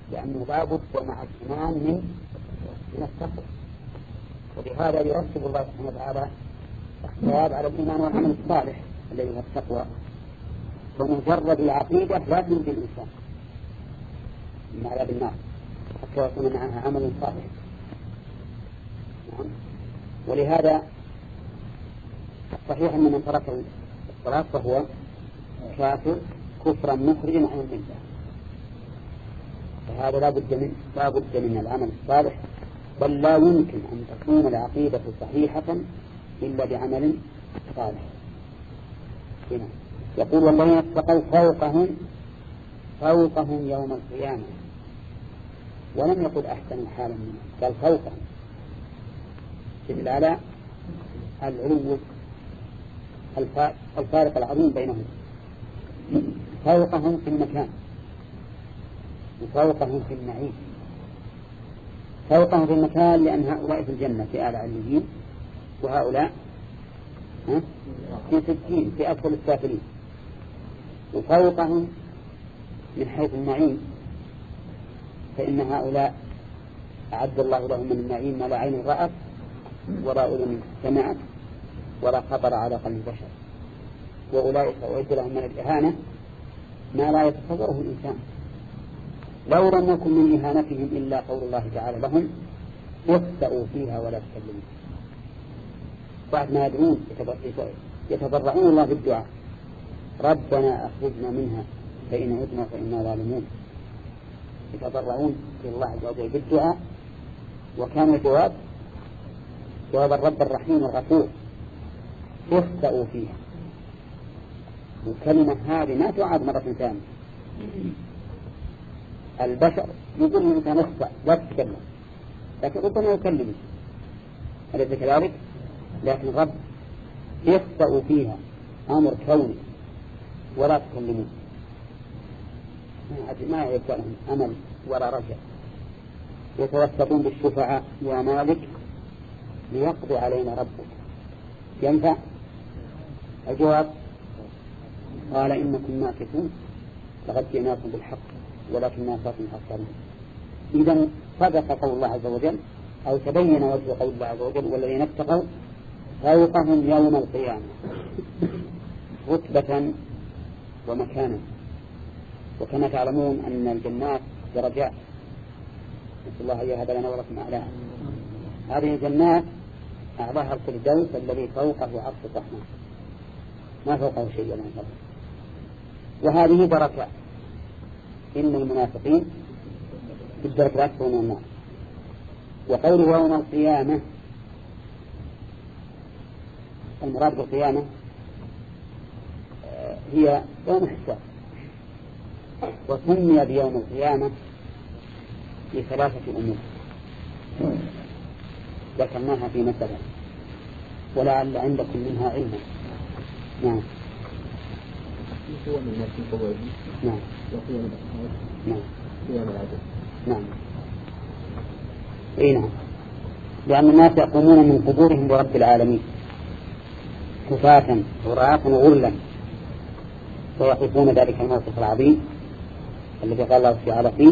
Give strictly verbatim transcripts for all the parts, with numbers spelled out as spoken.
لأنه لابد مع الإيمان من من التقوى. ولهذا يرتب الله سبحانه وتعالى الثواب على الإيمان والعمل الصالح الذي هو التقوى. ومجرد العقيدة لا تنجي الإنسان من عذاب النار حتى يكون معها عمل صالح. نعم. ولهذا صحيح أن من ترك الصلاة فهو كافر كفرا مخرجا عن الملة. فهذا لا بد من لا بد من العمل الصالح، بل لا يمكن أن تكون العقيدة صحيحة إلا بعمل صالح. هنا يقول والله اتقوا فوقهم فوقهم يوم القيامة، ولم يقل أحسن حالا منهم، قال فوقهم تدل على العلو الفارق العظيم بينهم. فوقهم في المكان وفوقهم في النعيم. فوقهم في المكان لأن هؤلاء في الجنة في أعلى عليين، وهؤلاء في سجين في أسفل السافلين. وفوقهم من حيث النعيم فإن هؤلاء أعد الله لهم من النعيم ما لا عين رأت ولا أذن سمعت ولا خطر على قلب بشر. وأولئك أعد لهم من الإهانة ما لا يتصوره الإنسان. لو لم يكن من إهانتهم إلا قول الله تعالى لهم اخسأوا فيها ولا تكلموا. بعد ما يدعون يتضرعون الله بالدعاء ربنا أخرجنا منها فإن عدنا فإنا ظالمون. يتضرعون في الله عز وجل بالدعاء، وكان الجواب جواب الرب الرحيم الغفور اخسأوا فيها. والكلمة هذه ما تعاد مرة ثانية. البشر يقول الإنسان اخسأ لا تتكلم، لكن ربما يكلم، أليس كذلك؟ لكن رب يخسأوا فيها أمر كوني ولا تكلمون. ما يبقى لهم أمل ولا رجع. يتوسطون بالشفعاء يا مالك ليقضي علينا ربك. ينفع؟ الجواب قال إنكم ماكثون لقد جئناكم بالحق ولكن أكثركم أكثرون. إذا صدق قول الله عز وجل أو تبين وجه قول الله عز وجل والذين اتقوا فوقهم يوم القيامة رتبة ومكانا. وكما تعلمون أن الجنات درجات، نسأل الله أن يهب لنا ولكم أعلاها. هذه الجنات أعلاها الفردوس الذي فوقه عرش الرحمن، ما فوقه شيء ولا فوقه. وهذه دركات، إن المنافقين في الدرك الأسفل من النار. وقوله يوم القيامة المراد بالقيامة هي يوم الحساب، وسمي بيوم القيامة لثلاثة أمور ذكرناها في مثلا ولعل عندكم منها علما. نعم. نعم. نعم. نعم. اي نعم. لأن الناس يقومون من قبورهم برب العالمين كفاة عراة وغلا، ويقفون ذلك الموقف العظيم الذي قال الله تعالى فيه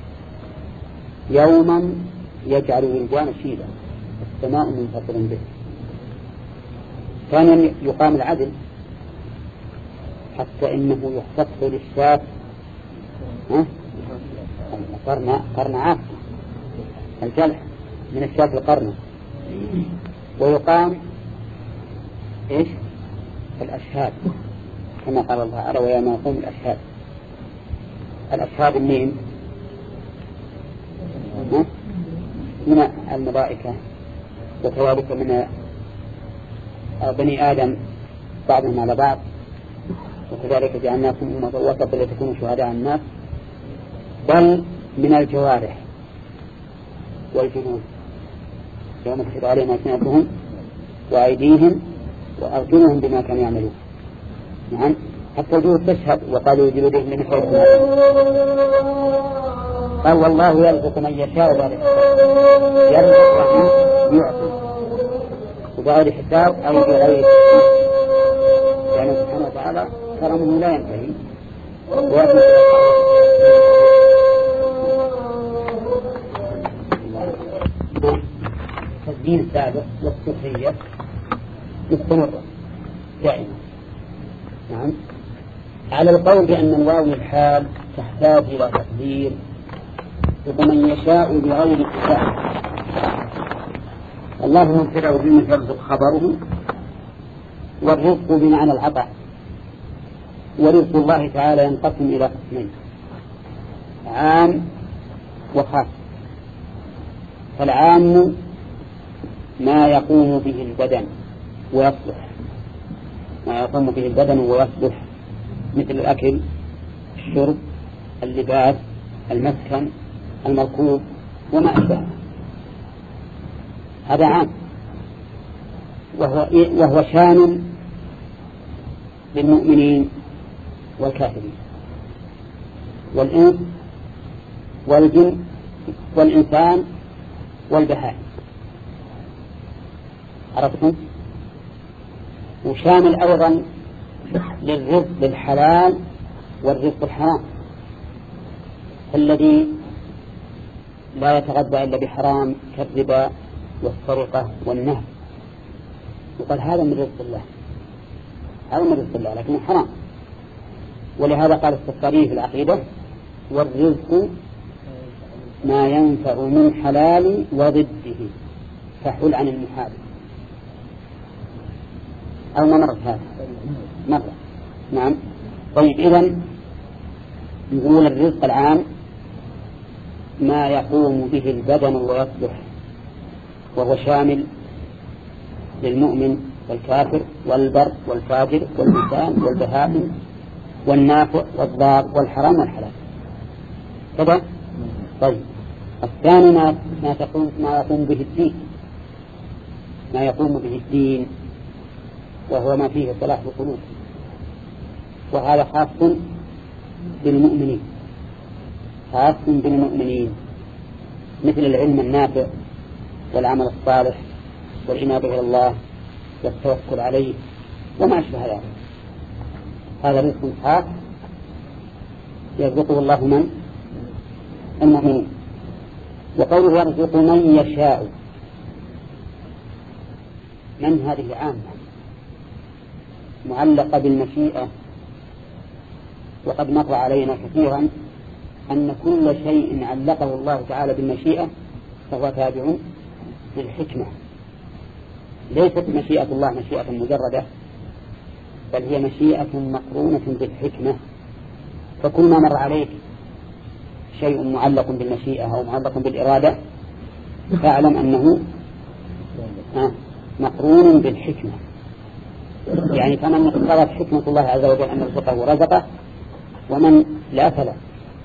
يوما يجعل الولدان شيبا السماء منفطر به. كان يقام العدل حتى إنه يختص للشاة قرن قرن عاف الجلح من الشاة القرن، ويقام إيش الأشهاد كما قال الله تعالى ويوم يقوم الأشهاد. الأشهاد منين؟ من الملائكة، وكذلك من بني آدم بعضهم على بعض، وكذلك جعلناكم أمة وسطا لتكونوا شهداء على الناس، بل من الجوارح والجنود يوم تشهد عليهم ألسنتهم وأيديهم وأرجلهم بما كانوا يعملون. نعم. حتى الجنود تشهد وقالوا جلودهم من حيث قال والله يرزق من يشاء بغير حساب، يرزق من يعطي وبغير حساب أو بغير يعني سبحانه وتعالى كرمه لا ينتهي. التقدير سابق والسخرية مستمرة دائما. نعم. على القول بأن الواو الحال تحتاج إلى تقدير ومن يشاء بغير حساب. الله مبتدأ به يرزق خبره، والرزق بمعنى العطاء، ورزق الله تعالى ينقسم إلى قسمين: عام وخاص. فالعام ما يقوم به البدن ويصلح، ما يقوم به البدن ويصلح، مثل الأكل، الشرب، اللباس، المسكن، المركوب وما أشبه، هذا عام، وهو, وهو شامل للمؤمنين والكافرين والإنس والجن والإنسان والبهائم. عرفتم؟ وشامل أيضا للرزق بالحلال والرزق الحرام، الذي لا يتغذى إلا بحرام كالربا والسرقة والنهب، وقال هذا من رزق الله، هذا من رزق الله لكنه حرام. ولهذا قال السفاري في العقيدة: والرزق ما ينفع من حلال وضده فحل عن المحال. أو ما مرت هذا مرة. نعم. طيب، إذن نقول الرزق العام ما يقوم به البدن ويصلح، وهو شامل للمؤمن والكافر والبر والفاجر والإنسان والبهائم والنافع والضار والحرام والحلال كذا. طيب، الثاني ما ما تقوم ما يقوم به الدين، ما يقوم به الدين وهو ما فيه صلاح القلوب، وهذا خاص بالمؤمنين، خاص بالمؤمنين، مثل العلم النافع والعمل الصالح والإنابة إلى الله والتوكل عليه وما أشبه ذلك. هذا رزق خاص يرزقه الله من المؤمنين. وقوله يرزق من يشاء، من هذه عامة معلقة بالمشيئة، وقد مر علينا كثيرا أن كل شيء علقه الله تعالى بالمشيئة فهو تابع للحكمة. ليست مشيئة الله مشيئة مجردة، بل هي مشيئة مقرونة بالحكمة. فكل ما مر عليك شيء معلق بالمشيئة أو معلق بالإرادة فاعلم أنه مقرون بالحكمة. يعني فمن اقتضت حكمة الله عز وجل أن يرزقه رزقه، ومن لا فلا.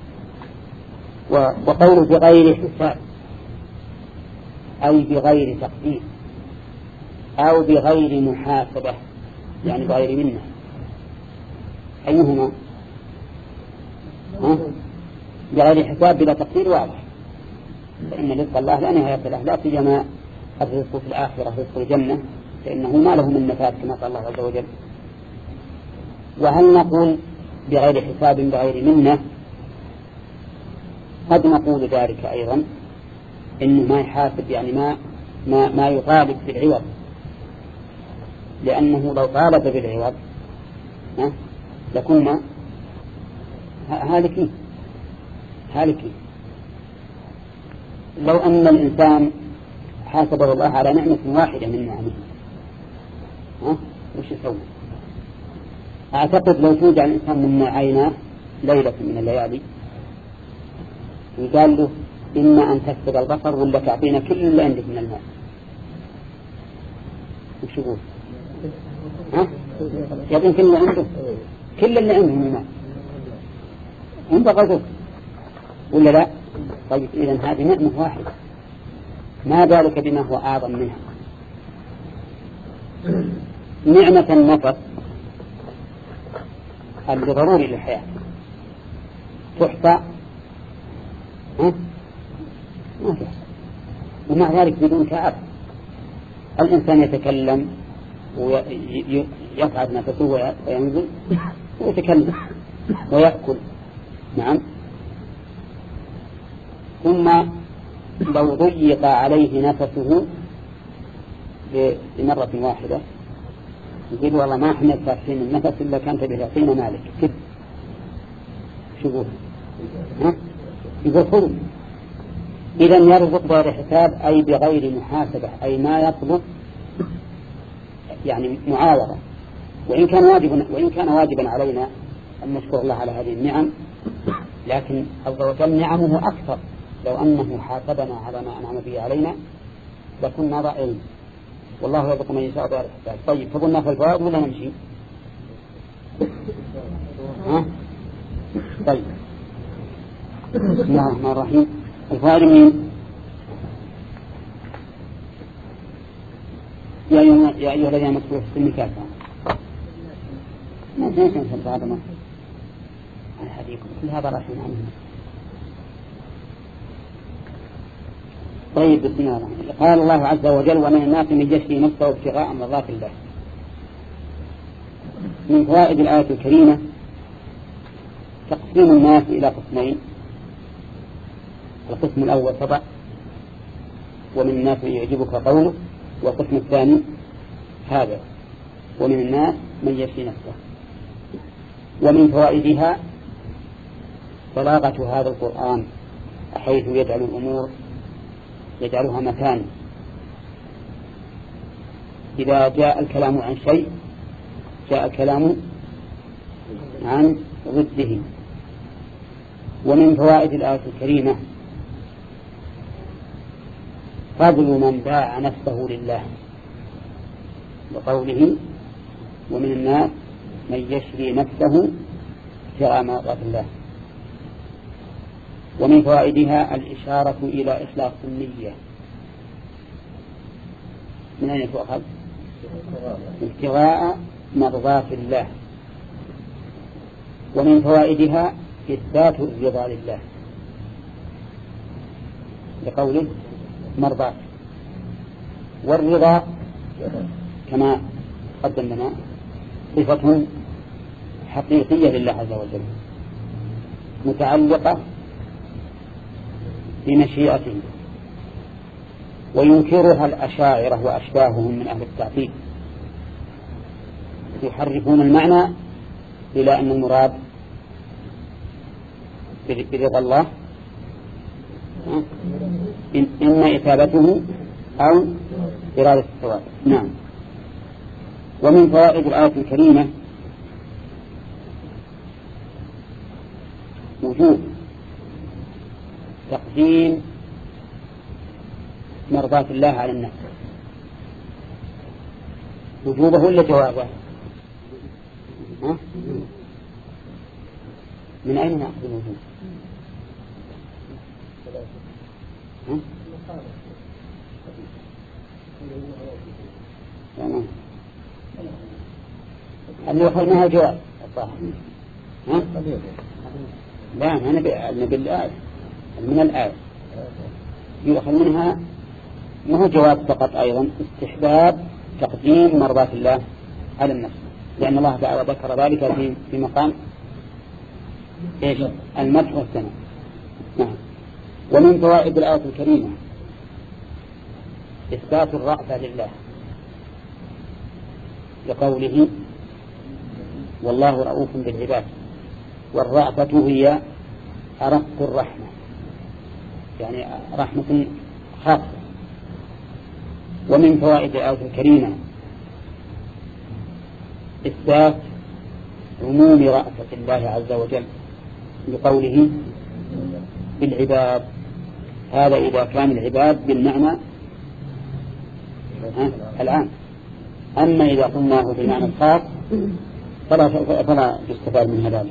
وقوله بغير حساب أي بغير تقدير أو بغير محاسبة، يعني بغير منه. أيهما؟ بغير حساب بلا تقدير واضح، فإن رزق الله لا نهاية له، لا سيما الرزق في الآخرة رزق الجنة، فإنه ما له من نفاذ كما قال الله عز وجل. وهل نقول بغير حساب بغير منه؟ قد نقول ذلك أيضا، إنه ما يحاسب، يعني ما ما, ما يطالب بالعوض، لأنه لو طالب بالعوض لكنا هالكين هالكين. لو أن الإنسان حاسبه الله على نعمة واحدة من نعمه، ها وش يسوي؟ أعتقد لو توجع الإنسان من عيناه ليلة من الليالي وقال له إما أن تفقد البصر ولا تعطينا كل اللي عندك من الماء، وش يقول؟ ها؟ يعطينا كل اللي عنده، كل اللي عنده من الماء، عنده غضب ولا لا؟ طيب، إذن هذه نعمة واحدة، ما ذلك بما هو أعظم منها. نعمة النفس اللي ضروري للحياة تحصى ها؟ ما تحصى، ومع ذلك بدون تعب الإنسان يتكلم ويصعد نفسه وينزل ويتكلم ويأكل. نعم. ثم لو ضيق عليه نفسه بمرة واحدة يقول والله ما احنا فاتحين النفس إلا كانت به يعطينا مالك كده شوفوا ها يقول خذوا. إذا يرزق بغير حساب أي بغير محاسبة، أي ما يطلب يعني معاوضة، وإن كان واجبا وإن كان واجبا علينا أن نشكر الله على هذه النعم، لكن عز وجل نعمه أكثر. لو أنه حاسبنا على ما أنعم به علينا لكنا ضائعين. والله يرزق من يشاء بغير حساب. طيب فقلنا في الفوائد ولا نمشي؟ ها؟ طيب بسم الله الرحمن الرحيم. الفوائد مين؟ يا أيها يا أيها الذين مكتوب في النكاح ما تنسى في هذا ما الحديث كل هذا رأسنا عنه. طيب بسم الله الرحمن الرحيم. قال الله عز وجل ومن الناس من يشري نفسه ابتغاء مرضات الله. من فوائد الآية الكريمة تقسيم الناس إلى قسمين. القسم الأول طبع ومن الناس من يعجبك قوله، والقسم الثاني هذا ومن الناس من يشري نفسه. ومن فوائدها بلاغة هذا القرآن حيث يجعل الأمور يجعلها مكان. إذا جاء الكلام عن شيء جاء الكلام عن ضده. ومن فوائد الآية الكريمة فضل من باع نفسه لله، وقوله ومن الناس من يشري نفسه ابتغاء مرضات الله. ومن فوائدها الإشارة إلى إخلاص النية. من أين تؤخذ؟ ابتغاء مرضات الله. ومن فوائدها إثبات الرضا لله لقوله مرضات. والرضا كما قدم لنا صفة حقيقية لله عز وجل متعلقة بمشيئته، وينكرها الأشاعرة وأشباههم من أهل التعطيل، يحرفون المعنى إلى أن المراد برضا الله إما إثابته أو إرادة الثواب. نعم. ومن فوائد الآية الكريمة وجوب تقديم مرضاة الله على النفس. وجوبه ولا جوابه؟ ها؟ من أين نأخذ الوجوب؟ ها؟ تمام. اللي يأخذ منها جواب الظاهر. ها؟ لا أنا بالآية من الآية يؤخذ منها ما هو جواب فقط، أيضا استحباب تقديم مرضات الله على النفس، لأن الله تعالى ذكر ذلك في في مقام إيش؟ المدح والثناء. نعم. ومن فوائد الآية الكريمة إثبات الرأفة لله لقوله والله رؤوف بالعباد. والرأفة هي أرق الرحمة، يعني رحمة خاصة. ومن فوائد الآية الكريمة إثبات عموم رأفة الله عز وجل بقوله بالعباد. هذا إذا كان العباد بالمعنى العام، أما إذا قلناه بالمعنى الخاص فلا, فلا يستفاد من ذلك.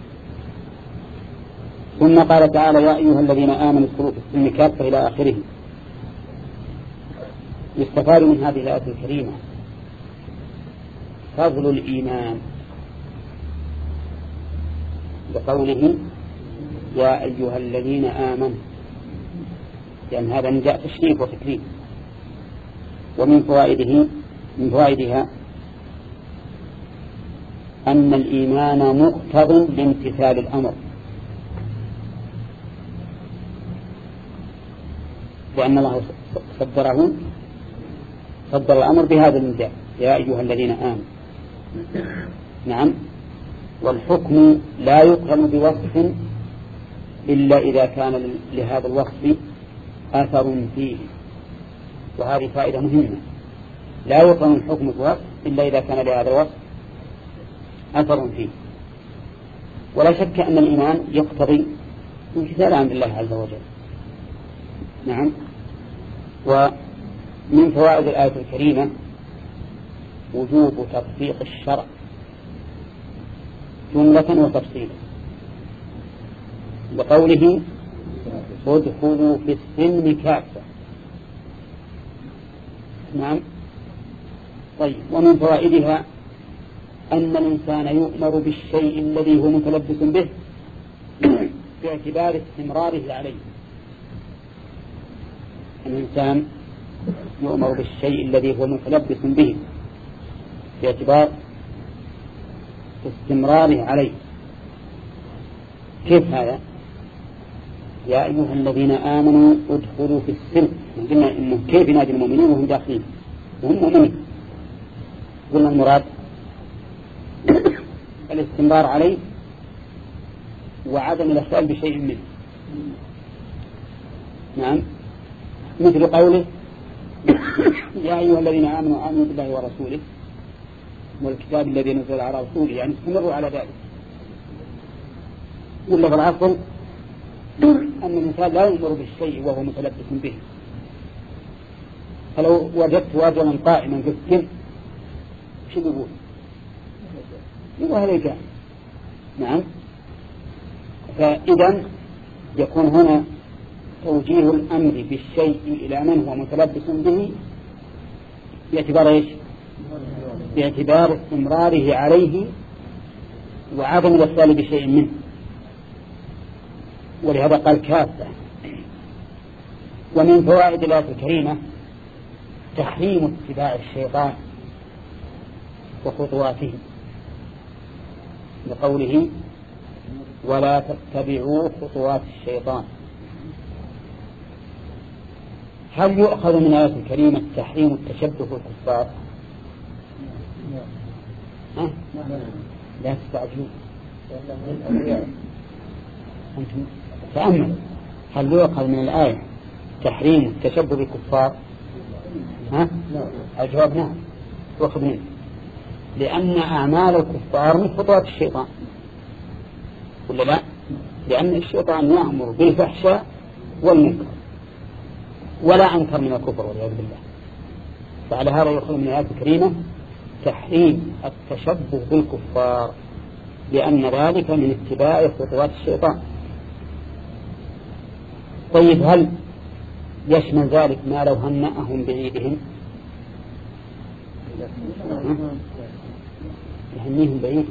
ثم قال تعالى يا أيها الذين آمنوا اذكروا في السلم كافة إلى آخره. يستفاد من هذه الآية الكريمة فضل الإيمان بقوله يا أيها الذين آمنوا، لأن هذا نداء تشريف وتكريم. ومن فوائده من فوائدها أن الإيمان مقتض لامتثال الأمر، لأن الله صدره صدر الأمر بهذا النداء يا أيها الذين آمنوا. نعم. والحكم لا يقرن بوصف إلا إذا كان لهذا الوصف أثر فيه، وهذه فائدة مهمة. لا يقرن الحكم بوصف إلا إذا كان لهذا الوصف أثر فيه. ولا شك أن الإيمان يقتضي امتثال أمر الله عز وجل. نعم. ومن فوائد الآية الكريمة وجوب تطبيق الشرع جملة وتفصيلا، لقوله ادخلوا في السلم كافة. نعم. طيب، ومن فوائدها أن الإنسان يؤمر بالشيء الذي هو متلبس به باعتبار استمراره عليه. الإنسان يؤمر بالشيء الذي هو متلبس به باعتبار استمراره عليه. كيف هذا؟ يا أيها الذين آمنوا ادخلوا في السلم. قلنا إنه كيف ينادي المؤمنين وهم داخلين وهم مؤمنين؟ قلنا المراد الاستمرار عليه وعدم الإخلال بشيء منه. نعم. مثل قوله يا أيها الذين آمنوا آمنوا بالله ورسوله والكتاب الذي نزل على رسوله، يعني استمروا على ذلك. ولا بالعصر أن الإنسان لا يؤمر بالشيء وهو متلبس به. فلو وجدت رجلا قائما في السلم شو يقول؟ يقول هذا جاء. نعم. فإذا يكون هنا توجيه الأمر بالشيء إلى من هو متلبس به باعتبار إيش؟ باعتبار استمراره عليه وعدم الإخلال بشيء منه. ولهذا قال كافة. ومن فوائد الآية الكريمة تحريم اتباع الشيطان وخطواته، لقوله ولا تتبعوا خطوات الشيطان. هل يؤخذ من الآية الكريمة تحريم التشبه بالكفار؟ أه؟ لا تستعجلوا أنتم تأملوا. هل يؤخذ من الآية تحريم التشبه بالكفار؟ ها؟ الجواب نعم يؤخذ منه، لأن أعمال الكفار من خطوات الشيطان، ولا لا؟ لأن الشيطان يأمر بالفحشاء والمنكر ولا أنكر من الكفر والعياذ بالله. فعلى هذا يؤخذ من الآية الكريمة تحريم التشبه بالكفار، لأن ذلك من اتباع خطوات الشيطان. طيب، هل يشمل ذلك ما لو هنأهم بعيدهم؟ يهنيهم بعيد.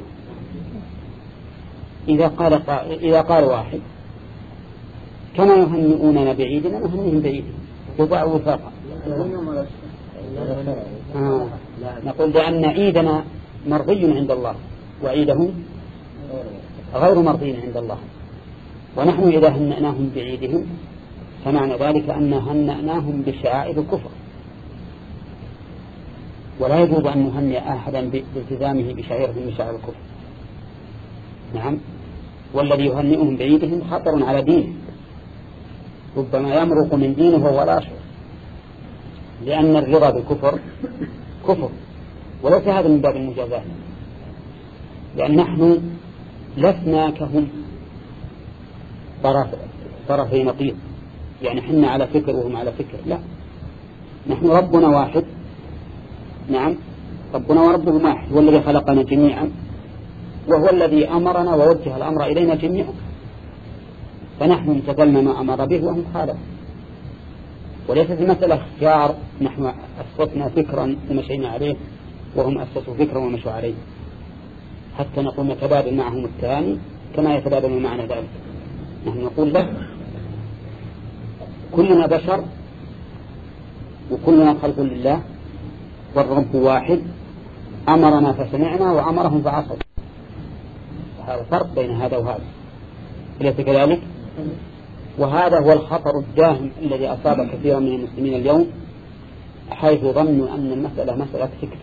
إذا قال إذا قال واحد كما يهنئوننا بعيدنا نهنيهم بعيدهم وضع وفاقا. آه. نقول لأن عيدنا مرضي عند الله وعيدهم غير مرضي عند الله، ونحن إذا هنأناهم بعيدهم فمعنى ذلك أن هنأناهم بشعائر الكفر، ولا يجوز أن نهنئ أحدا بالتزامه بشعيرة من شعائر الكفر. نعم. والذي يهنئهم بعيدهم خطر على دينه، ربما يمرق من دينه وهو لا يشعر، لأن الرضا بالكفر كفر، وليس هذا من باب المجازات، لأن نحن لسنا كهم طرف طرفي نقيض، يعني حنا على فكر وهم على فكر، لا، نحن ربنا واحد. نعم. ربنا وربهم واحد، هو الذي خلقنا جميعا وهو الذي أمرنا ووجه الأمر إلينا جميعا، فنحن امتثلنا ما أمر به وهم خالفوا. وليست المسألة اختيار، نحن أسسنا فكرا ومشينا عليه وهم أسسوا فكرا ومشوا عليه، حتى نقول نتبادل معهم الثاني كما يتبادل معنا ذلك. نحن نقول له كلنا بشر وكلنا خلق لله والرب واحد، أمرنا فسمعنا وأمرهم فعصوا. هذا فرق بين هذا وهذا، أليس كذلك؟ وهذا هو الخطر الداهم الذي أصاب كثيرا من المسلمين اليوم، حيث ظنوا أن المسألة مسألة فكر،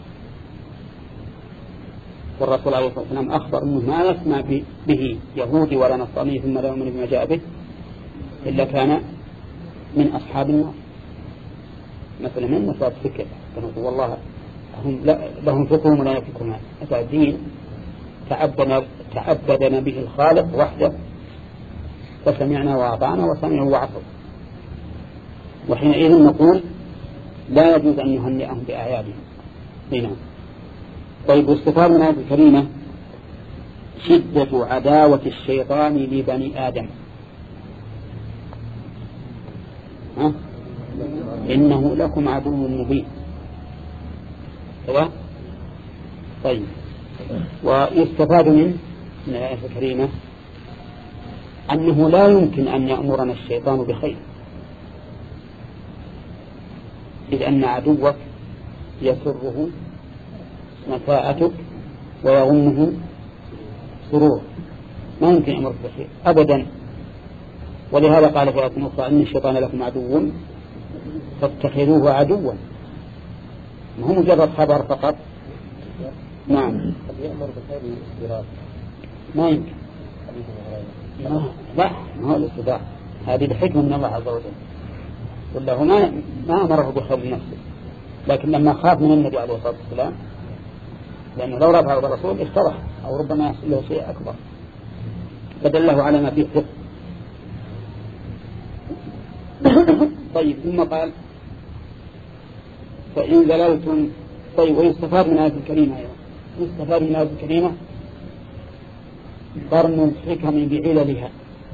والرسول عليه الصلاة والسلام أخبر أنه ما يسمع به يهودي ولا نصراني ثم لا يؤمن بما جاء به إلا كان من أصحاب النار. مثلا من مسألة فكر، والله هم لهم فكرهم ولا يفكرون، هذا الدين تعبدنا, تعبدنا به الخالق وحده، فسمعنا وأطعنا وسمعوا وعصوا. وحينئذ نقول لا يجوز أن نهنئهم بأعيادهم. نعم. طيب، واستفاد من الآية الكريمة شدة عداوة الشيطان لبني آدم. ها؟ إنه لكم عدو مبين. كذا؟ طيب، ويستفاد من من الآية الكريمة أنه لا يمكن أن يأمرنا الشيطان بخير، إذ أن عدوك يسره مساءتك ويغمه سرور، ما يمكن أمرك بخير أبدا. ولهذا قال في آية أخرى أن الشيطان لكم عدو فاتخذوه عدوا، ما هو مجرد خبر فقط. نعم. يأمر بخير الإرادة ما يمكن. ما لا ما هو الاستدعاء، هذه الحكمة من الله عز وجل، والله ما ما أمره بخير نفسه، لكن لما خاف من النبي عليه الصلاة والسلام، لأنه لو رفعه الرسول اشترح أو ربما يحصل له شيء أكبر، فدله على ما فيه ثقة. طيب، ثم قال فإن زللتم. طيب، ويستفاد من الآية الكريمة أيضا يستفاد من الآية الكريمة قرن الحكم بعللها،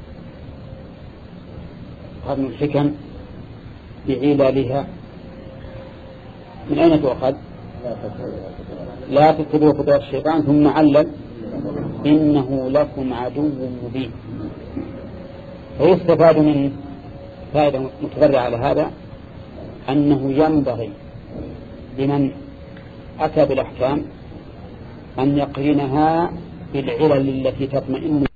قرن الحكم بعللها. من أين تؤخذ؟ لا تتبعوا خطوات الشيطان، ثم علل إنه لكم عدو مبين. ويستفاد من فائدة متفرعة على هذا أنه ينبغي لمن أتى بالأحكام أن يقرنها بالعلل التي تطمئن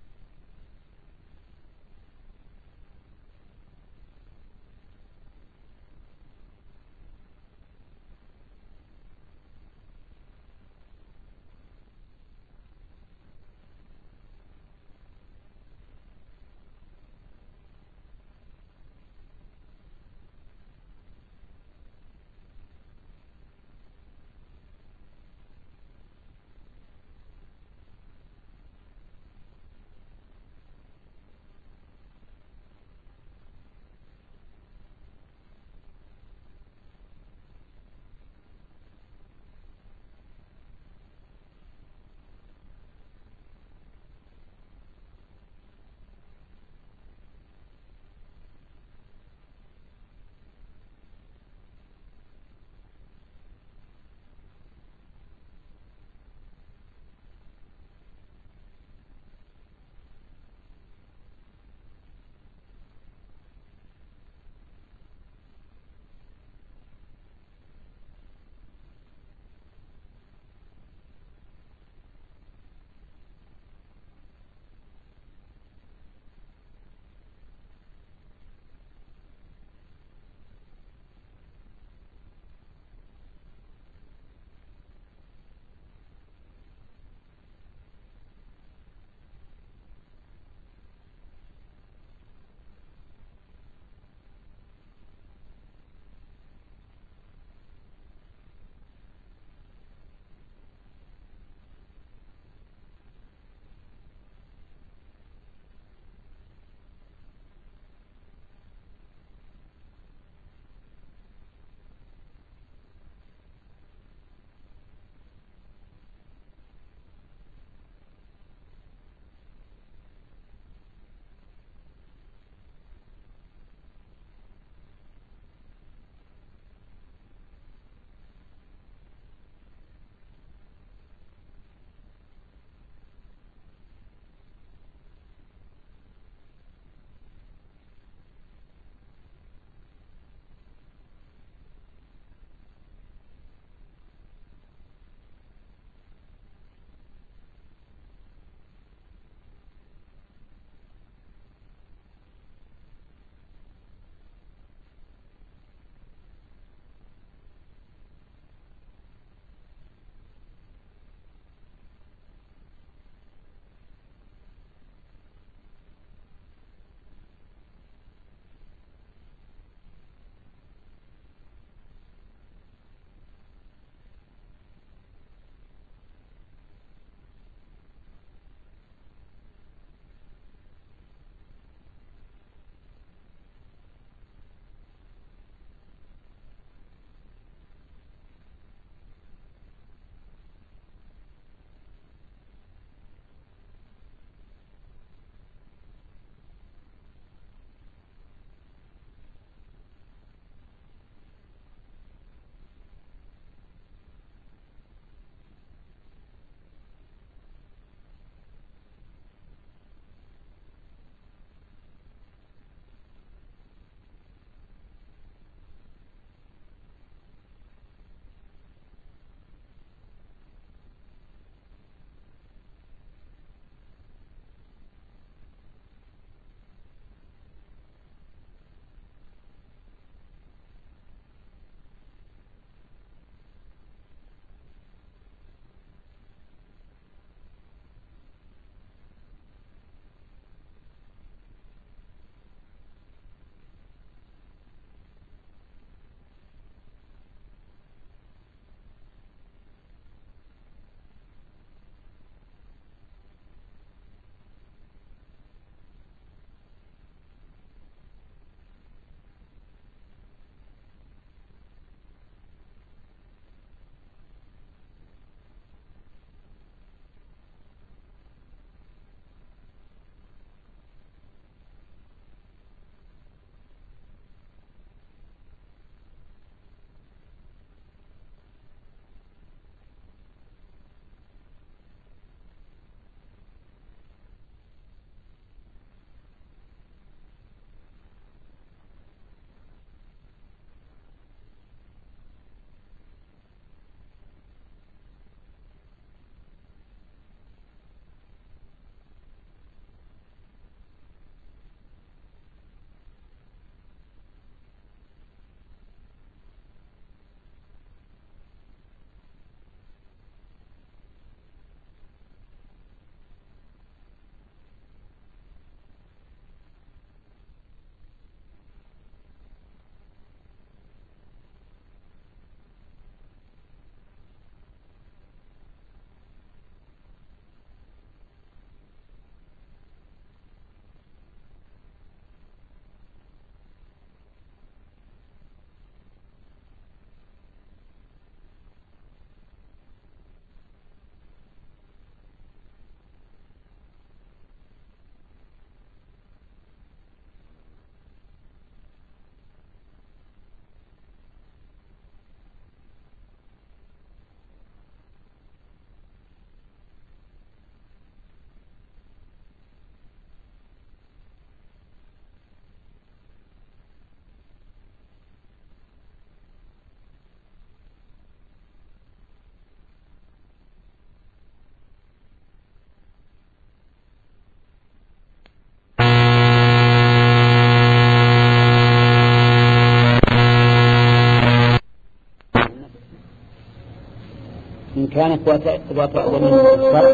كانت ذات دليل من الشرع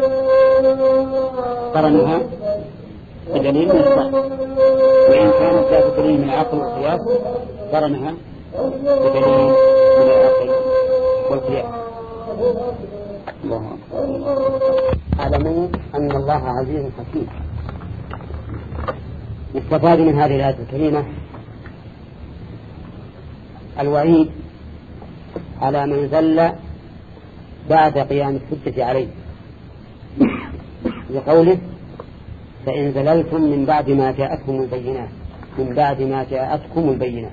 قرنها بدليل من الشرع، وإن كانت ذات دليل من العقل والقياس قرنها بدليل من العقل والقياس. الله اعلموا أن الله عزيز حكيم. يستفاد من هذه الآية الكريمة الوعيد على من زل بعد قيام الحجة عليه، لقوله فإن زللتم من بعد ما جاءتكم البينات من بعد ما جاءتكم البينات.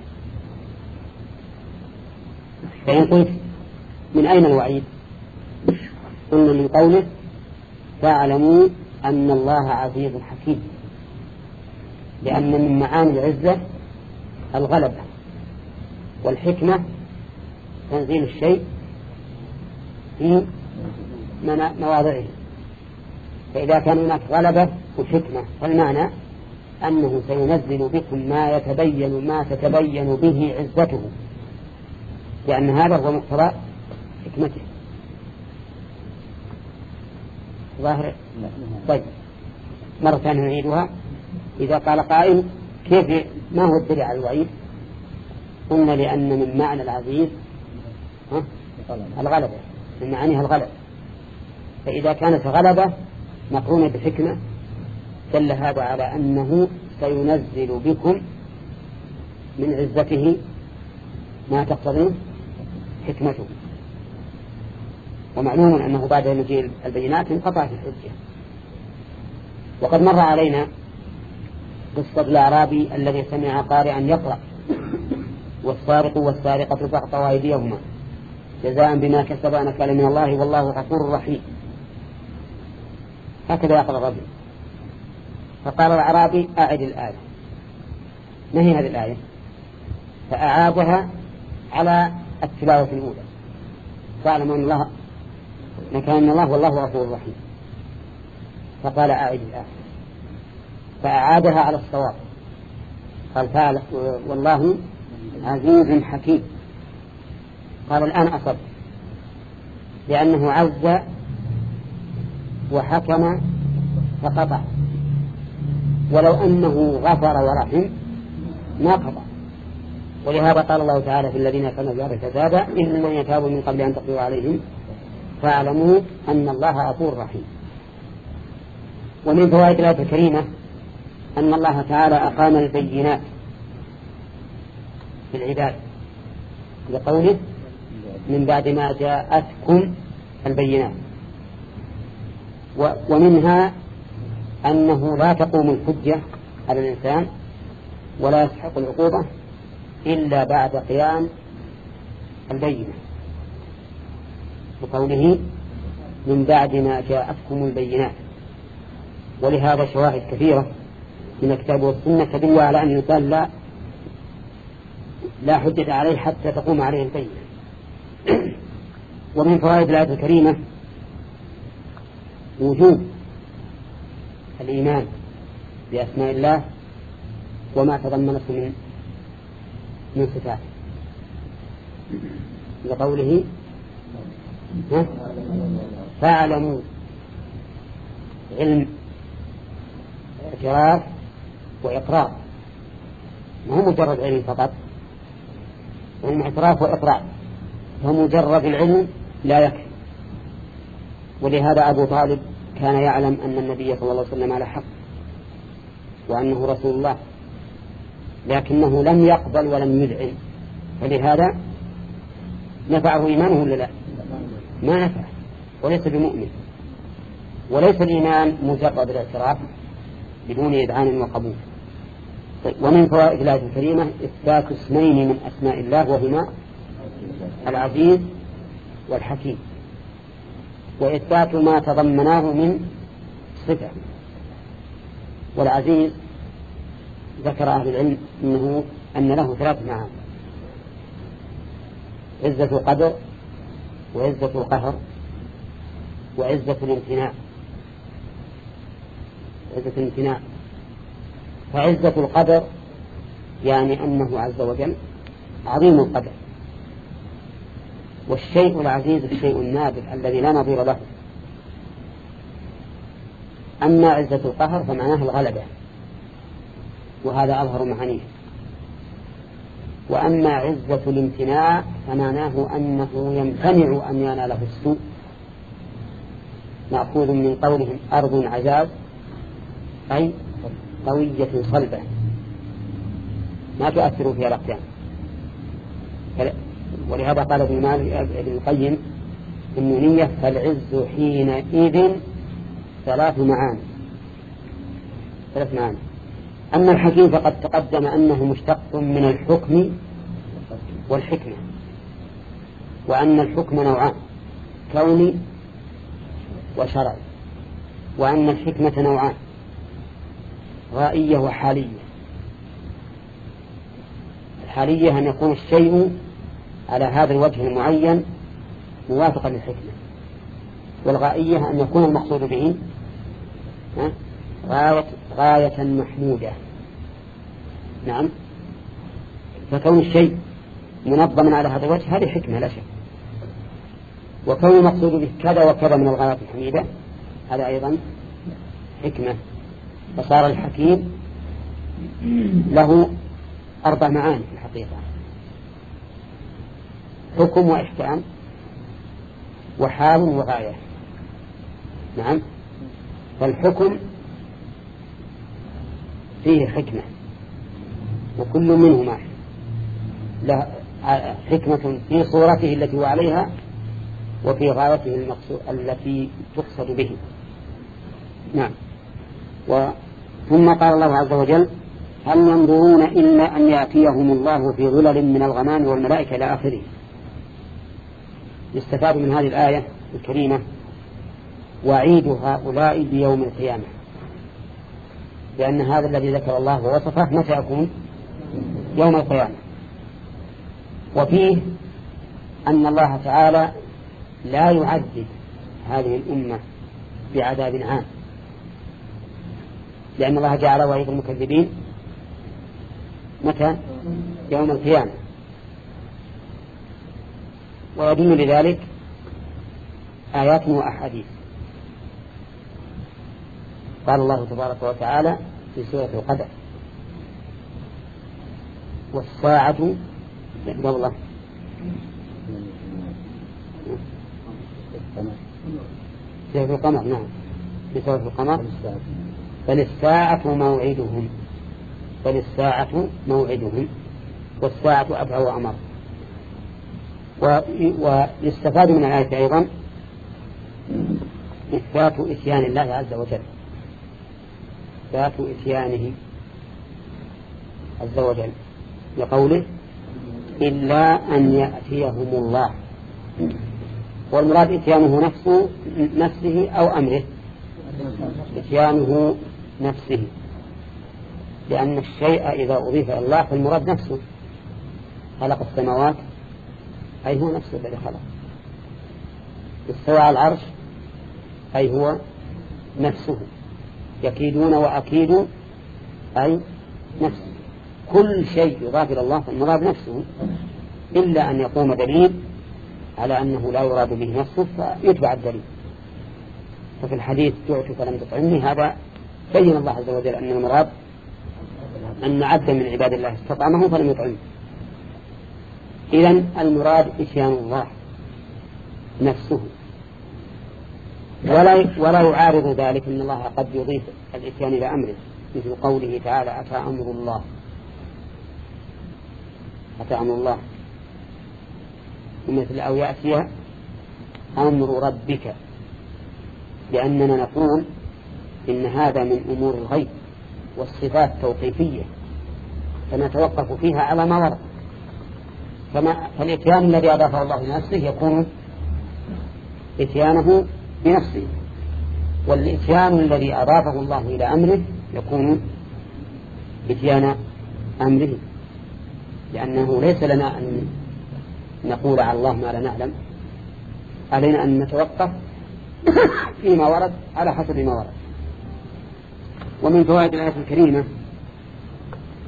فإن قلت من أين الوعيد؟ قلنا من قوله فاعلموا أن الله عزيز حكيم، لأن من معاني العزة الغلبة، والحكمة تنزيل الشيء في مواضعه. فإذا كان هناك غلبة وحكمة فالمعنى أنه سينزل بكم ما يتبين ما تتبين به عزته، لأن هذا هو مقتضى حكمته. ظاهر. طيب مرة ثانية نعيدها. إذا قال قائل كيف ما هو الدليل على الوعيد؟ قلنا لأن من معنى العزيز الغلبة، من معانيها الغلبة، فإذا كانت غلبة مقرونة بحكمة دل هذا على أنه سينزل بكم من عزته ما تقتضيه حكمته. ومعلوم أنه بعد مجيء البينات انقطعت الحجة. وقد مر علينا قصة الأعرابي الذي سمع قارئا يقرأ والسارق والسارقة فاقطعوا أيديهما جزاء بما كسبا نكالا من الله والله غفور رحيم. هكذا يقرأ الرجل. فقال الأعرابي أعد الآية. ما هي هذه الآية؟ فأعادها على التلاوة الأولى، فاعلم أن الله نكالا من الله والله غفور رحيم. فقال أعد الآية، فأعادها على الصواب، قال فعل والله عزيز حكيم. قال الآن أصب، لأنه عز وحكم فقطع، ولو أنه غفر ورحم ما قطع. ولهذا قال الله تعالى في الذين كانوا بهذا كذابا إن من يتابوا من قبل أن تقدروا عليهم فاعلموا أن الله غفور رحيم. ومن فوائد الآية الكريمة أن الله تعالى أقام البينات في العباد لقوله من بعد ما جاءتكم البينات. ومنها أنه لا تقوم الحجة على الإنسان ولا يستحق العقوبة إلا بعد قيام البينة، بقوله من بعد ما جاءتكم البينات. ولهذا شواهد كثيرة من الكتاب والسنة تدل على أن الإنسان لا لا حجة عليه حتى تقوم عليه البينة. ومن فوائد الآية الكريمة وجوب الإيمان بأسماء الله وما تضمنته من من صفاته، لقوله فاعلموا علم اعتراف وإقرار، ما هو مجرد علم فقط، علم اعتراف وإقرار، فمجرد العلم لا يكفي. ولهذا أبو طالب كان يعلم أن النبي صلى الله عليه وسلم على حق وأنه رسول الله، لكنه لم يقبل ولم يذعن، فلهذا نفعه إيمانه ولا لا؟ ما نفع، وليس بمؤمن. وليس الإيمان مجرد الاعتراف بدون إذعان وقبول. ومن فوائد الآية الكريمة إثبات اسمين من أسماء الله وهما العزيز والحكيم، وإثبات ما تضمناه من صفة. والعزيز ذكر أهل العلم إنه أن له ثلاث معاني: عزة القدر وعزة القهر وعزة الامتناع. عزة الامتناع، فعزة القدر يعني أنه عز وجل عظيم القدر، والشيء العزيز الشيء النادر الذي لا نظير له. أما عزة القهر فمعناه الغلبة، وهذا أظهر معانيه. وأما عزة الامتناع فمعناه أنه يمتنع أن يناله السوء، مأخوذ من قولهم أرض عجاز أي قوية صلبة ما تؤثر فيها الأقدام. ولهذا قال ابن القيم النونية: فالعز حينئذ ثلاث معاني ثلاث معاني. أما الحكيم فقد تقدم أنه مشتق من الحكم والحكمة، وأن الحكم نوعان: كوني وشرعي، وأن الحكمة نوعان: غائية وحالية. الحالية أن يكون الشيء على هذا الوجه المعين موافقا للحكمة، والغائية أن يكون المقصود به غاية, غاية محمودة. نعم. فكون الشيء منظما على هذا الوجه هذه حكمة لا شك، وكون المقصود به كذا وكذا من الغايات الحميدة هذا أيضا حكمة. فصار الحكيم له أربع معاني في الحقيقة: حكم وإحكام وحال وغاية. نعم. فالحكم فيه حكمة، وكل منهما له حكمة في صورته التي هو عليها وفي غايته المقصود التي تقصد به. نعم. ثم قال الله عز وجل: هل ينظرون إلا أن يأتيهم الله في ظلل من الغمام والملائكة إلى آخره. يستفاد من هذه الآية الكريمة وعيد هؤلاء بيوم القيامة، لأن هذا الذي ذكر الله ووصفه متى يكون؟ يوم القيامة. وفيه أن الله تعالى لا يعذب هذه الأمة بعذاب عام، لأن الله جعل وعيد المكذبين متى؟ يوم القيامة. ويدل لذلك آيات وأحاديث. قال الله تبارك وتعالى في سورة القدر: والساعة والله سورة القمر. نعم، في سورة القمر: بل الساعة موعدهم بل الساعة موعدهم والساعة أبعى وأمر. ويستفاد من الآية أيضا إثبات إتيان الله عز وجل، إثبات إتيانه عز وجل، لقوله: إلا أن يأتيهم الله. والمراد إتيانه نفسه, نفسه أو أمره؟ إتيانه نفسه، لأن الشيء إذا أضيف إلى الله فالمراد نفسه. خلق السماوات أي هو نفسه الذي خلق. استوى على العرش أي هو نفسه. يكيدون وأكيد أي نفسه. كل شيء يضاف إلى الله فالمراد نفسه، إلا أن يقوم دليل على أنه لا يراد به نفسه فيتبع الدليل. ففي الحديث: جعت فلم تطعمني، هذا بين الله عز وجل أن المراد أن عبدا من عباد الله استطعمه فلم يطعمه. إذن المراد إتيان الله نفسه. ولا ولا يعارض ذلك أن الله قد يضيف الإتيان إلى أمره، مثل قوله تعالى: أتى أمر الله أتى أمر الله ومثل أو يأتي أمر ربك، لأننا نقول إن هذا من أمور الغيب والصفات توقيفية فنتوقف فيها على ما ورد. فالإتيان الذي أضافه الله لنفسه يكون إتيانه بنفسه، والإتيان الذي أضافه الله إلى أمره يكون إتيان أمره، لأنه ليس لنا أن نقول على الله ما لا نعلم، علينا أن نتوقف فيما ورد على حسب ما ورد. ومن فوائد الآية الكريمة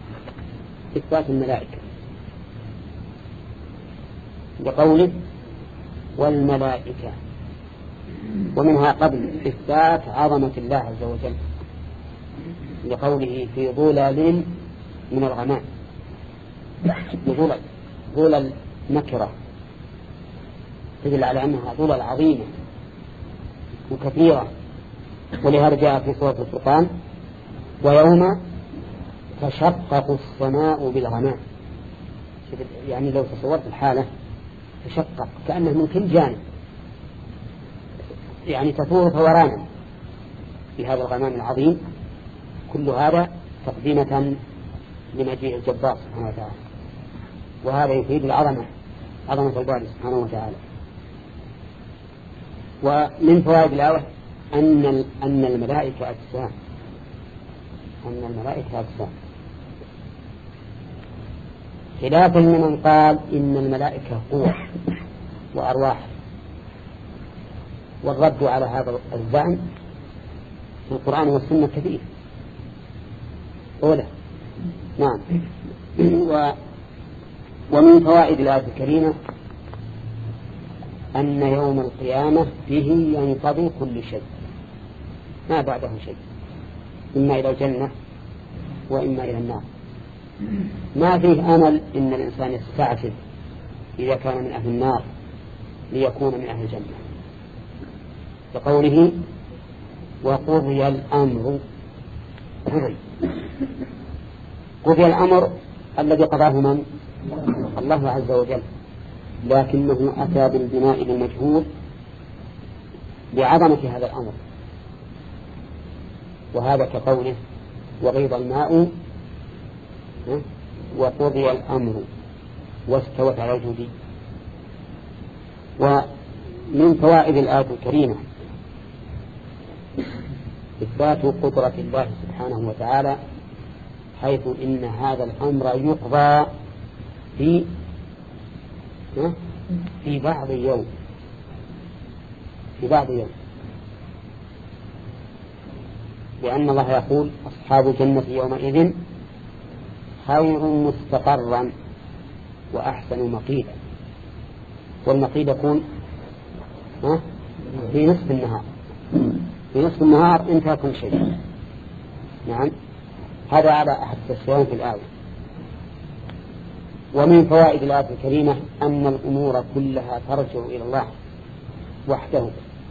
إثبات الملائكة، بقوله: والملائكة، ومنها قبل إثبات عظمة الله عز وجل لقوله في ظلل من الغمام، ظلل ظلل نكرة تدل على أنها ظلل عظيمة وكثيرة، ولهذا جاء في سورة الفرقان ويوم تشقق السماء بالغمام. يعني لو تصورت الحالة تشقق كأنه من كل جانب، يعني تثور ثورانا في هذا الغمام العظيم. كل هذا تقديمة لمجيء الجبار سبحانه وتعالى، وهذا يفيد العظمة، عظمة الباري سبحانه وتعالى. ومن فوائد الآية أن أن الملائكة أجسام، أن الملائكة أجسام، خلافا لمن قال إن الملائكة قوة وأرواح. والرد على هذا الزعم في القرآن والسنة كثير. أولا نعم. و ومن فوائد الآية الكريمة أن يوم القيامة به ينقضي كل شيء، ما بعده شيء، إما إلى الجنة وإما إلى النار. ما فيه أمل إن الإنسان يستعجل إذا كان من أهل النار ليكون من أهل الجنة، لقوله وقضي الأمر. قضي قضي الأمر الذي قضاه من؟ الله عز وجل، لكنه أتى بالبناء للمجهول بعظمة هذا الأمر، وهذا كقوله وغيض الماء وقضي الأمر واستوت على الجودي. ومن فوائد الآية الكريمة إثبات قدرة الله سبحانه وتعالى، حيث إن هذا الأمر يقضى في في بعض يوم في بعض يوم لأن الله يقول أصحاب الجنة يومئذ خير مستقرا وأحسن مقيلا. والمقيل يكون في نصف النهار، في نصف النهار انتهى كل شيء. نعم، هذا على أحد التفسيرين في الآية. ومن فوائد الآية الكريمة أن الأمور كلها ترجع إلى الله وحده،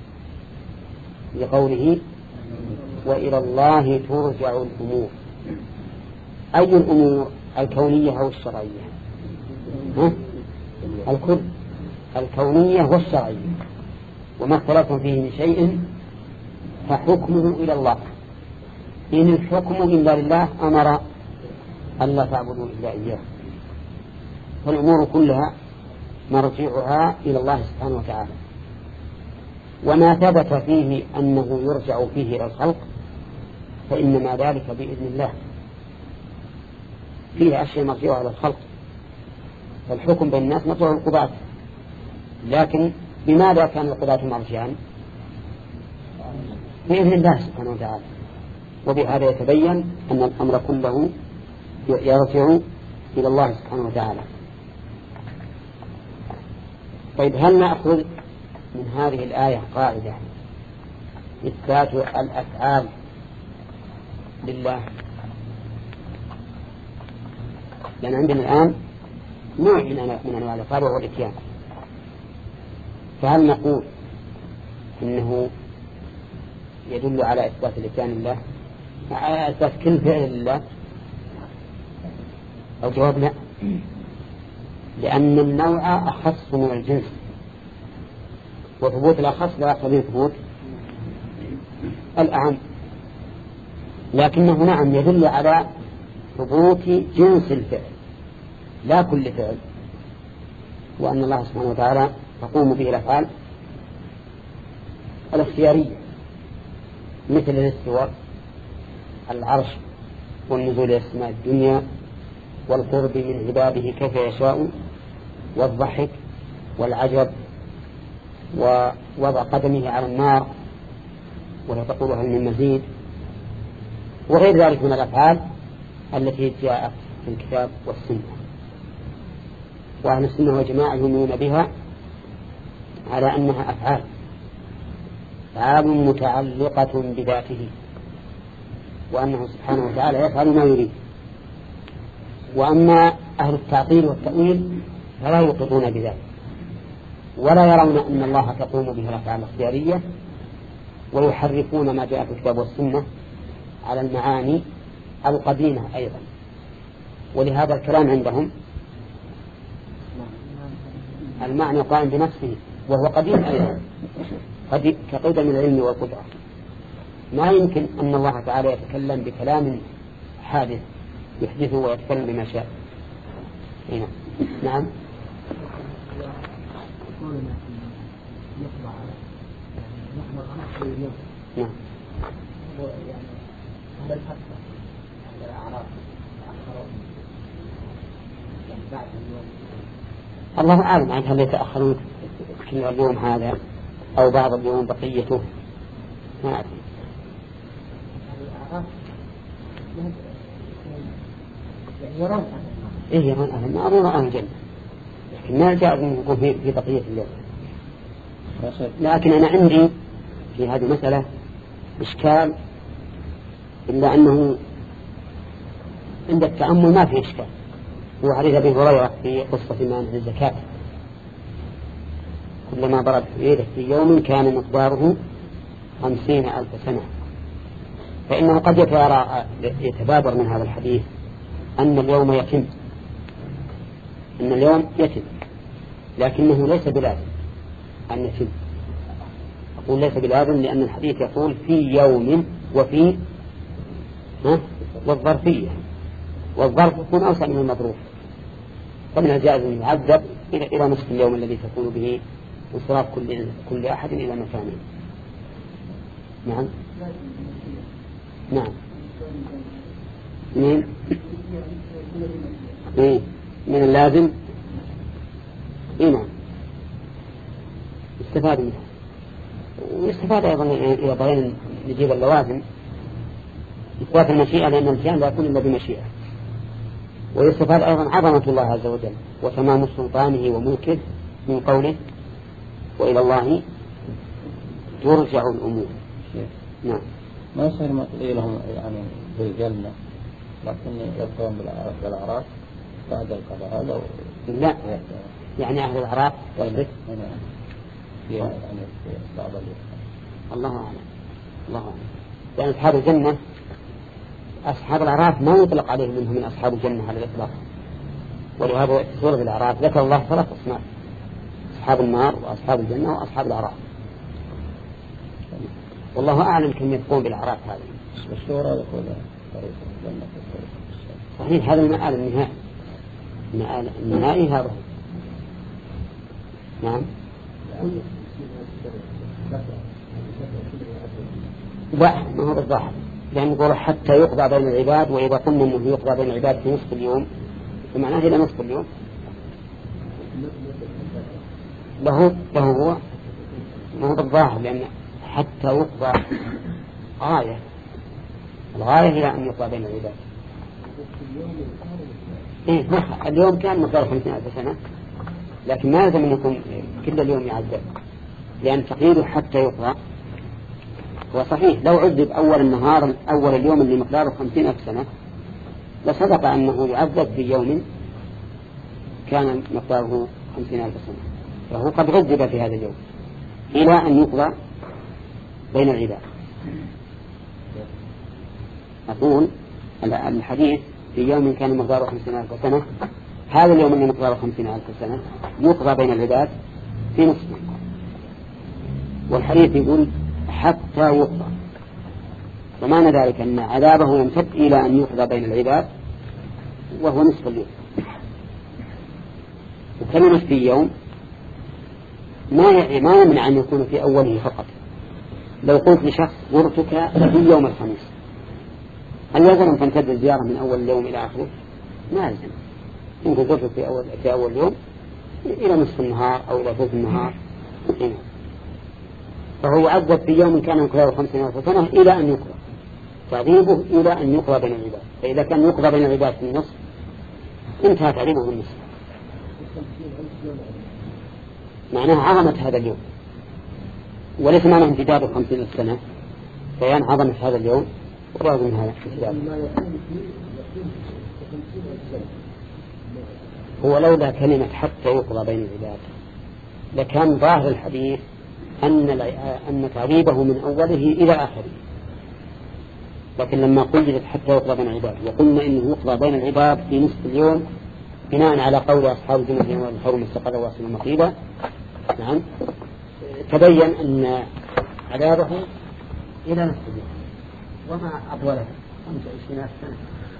لقوله وإلى الله ترجع الأمور. أي الأمور؟ الكونية أو الشرعية؟ ها؟ الكل، الكونية والشرعية. وما اختلفتم فيه من شيء فحكمه إلى الله، إن الحكم إلا لله أمر ألا تعبدوا إلا إياه. فالأمور كلها مرجعها إلى الله سبحانه وتعالى. وما ثبت فيه أنه يرجع فيه إلى الخلق فإنما ذلك بإذن الله، فيه أشياء مرجعها إلى الخلق، فالحكم بين الناس مرجع القضاة. لكن بماذا كان القضاة مرجعا؟ بإذن الله سبحانه وتعالى. وبهذا يتبين أن الأمر كله يرجع إلى الله سبحانه وتعالى. طيب، هل نأخذ من هذه الآية قاعدة إثبات الأفعال لله؟ لأن عندنا الآن نوع من أنواع الأفعال وهو الإتيان، فهل نقول إنه يدل على إثبات الإتيان لله، على إثبات كل فعل لله؟ أو جواب لا، لأن النوع أخص من الجنس، وثبوت الأخص لا يقتضي ثبوت الأعم. لكنه نعم يدل على ثبوت جنس الفعل لا كل فعل، وأن الله سبحانه وتعالى تقوم به الأفعال الاختيارية، مثل الاستواء على العرش والنزول إلى السماء الدنيا والقرب من عباده كيف يشاء والضحك والعجب ووضع قدمه على النار ولا تقول هل من مزيد، وغير ذلك من الأفعال التي جاءت في الكتاب والسنة. وأهل السنة والجماعة يؤمنون بها على أنها أفعال أفعال متعلقة بذاته، وأنه سبحانه وتعالى يفعل ما يريد. وأما أهل التعطيل والتأويل فلا يوقفون بذلك، ولا يرون أن الله تقوم به الأفعال الاختيارية، ويحرفون ما جاء في الكتاب والسنة على المعاني القديمة أيضا. ولهذا الكلام عندهم المعنى قائم بنفسه وهو قديم أيضا، قديم كقدم العلم والقدرة. ما يمكن أن الله تعالى يتكلم بكلام حادث يحدثه ويتكلم بما شاء. هنا. نعم. نعم. الله أعلم عن هل يتأخرون كل اليوم هذا أو بعض اليوم بقيته، ما أعلم. يرون إيه يرون أهل ما أرون أهل الجنة، لكن ما جاء أن يكون في في بقية اليوم. لكن أنا عندي في هذه المسألة إشكال، إلا أنه عند التأمل ما في إشكال. هو حديث أبي هريرة في قصة مانع الزكاة، كلما ضرب يده في يوم كان مقداره خمسين ألف سنة. فإنه قد يتبادر من هذا الحديث أن اليوم يتم أن اليوم يتم لكنه ليس بلازم أن يتم. أقول ليس بلازم لأن الحديث يقول في يوم وفي ها والظرفية، والظرف يكون أوسع من المظروف، فمن الجائز أن يعذب إلى إلى نصف اليوم الذي تكون به انصراف كل كل أحد إلى مكانه. نعم. نعم. من إيه من اللازم. إيه نعم. استفاد منها، ويستفاد أيضا إذا بغينا نجيب اللوازم إثبات المشيئة، لأن الإنسان لا يكون إلا بمشيئة. ويستفاد أيضا عظمة الله عز وجل وتمام سلطانه وملكه من قوله وإلى الله ترجع الأمور. نعم. ما يصير مقيلهم يعني بالجنة لكن يبقون بالأعراف بعد القضاء هذا؟ لا، يعني أهل الأعراف تصدق يعني بعض الله أعلم. الله أعلم. يعني أصحاب الجنة أصحاب الأعراف ما يطلق عليهم منهم من أصحاب الجنة على الإطلاق، ولهذا في سورة الأعراف ذكر الله ثلاث أصناف: أصحاب النار وأصحاب الجنة وأصحاب الأعراف. والله أعلم كم يكون بالأعراف هذه. السورة يقول صحيح، هذا المآل النهائي، المآل النهائي هذا. نعم. لا، ما هو بالظاهر، لأن يقول حتى يقضى بين العباد، وإذا قلنا أنه يقضى بين العباد في نصف اليوم فمعناه إلى نصف اليوم. له له هو ما هو بالظاهر، لأن حتى يقضى غاية، الغاية إلى أن يقضى بين العباد. إيه اليوم كان مقدار خمسين ألف سنة، لكن ما لازم أن يكون كل اليوم يعذب، لأن تقييده حتى يقضى هو صحيح. لو عذب أول النهار أول اليوم اللي مقداره خمسين ألف سنة لصدق أنه يعذب في يوم كان مقداره خمسين ألف سنة، فهو قد عذب في هذا اليوم إلى أن يقضى بين العباد. أقول الحديث في يوم كان مقداره خمسين ألف سنة، هذا اليوم اللي مقداره خمسين ألف سنة يقضى بين العباد في نصفه، والحديث يقول حتى يقضى، ومعنى ذلك أن عذابه يمتد إلى أن يقضى بين العباد وهو نصف اليوم. وكلمة في يوم ما ما يمنع أن يكون في أوله فقط. لو قلت لشخص زرتك في يوم الخميس، هل يلزم أن تمتد الزيارة من أول اليوم إلى آخره؟ ما يلزم. يمكن زرتك في أول في أول يوم إلى نصف النهار أو إلى ثلث النهار هنا. فهو يعذب في يوم كان مقداره خمسين ألف سنة إلى أن يقضى، تعذيبه إلى أن يقضى بين العباد. فإذا كان يقضى بين العباد في النصف انتهى تعذيبه بالنصف. معناها عظمة هذا اليوم، وليس معناه امتداد خمسين ألف سنة، بيان عظمة هذا اليوم وبعض من هذا الامتداد. هو لولا كلمة حتى يقضى بين العباد لكان ظاهر الحديث أن أن تعذيبه من أوله إلى آخره، لكن لما قلت حتى يقضى بين العباد وقلنا إنه يقضى بين العباد في نصف اليوم بناء على قول أصحاب الجنة والحول مستقر واصل مقيلة، نعم، تبين أن عذابه إلى نصف اليوم وما أطوله خمسة وعشرين سنة.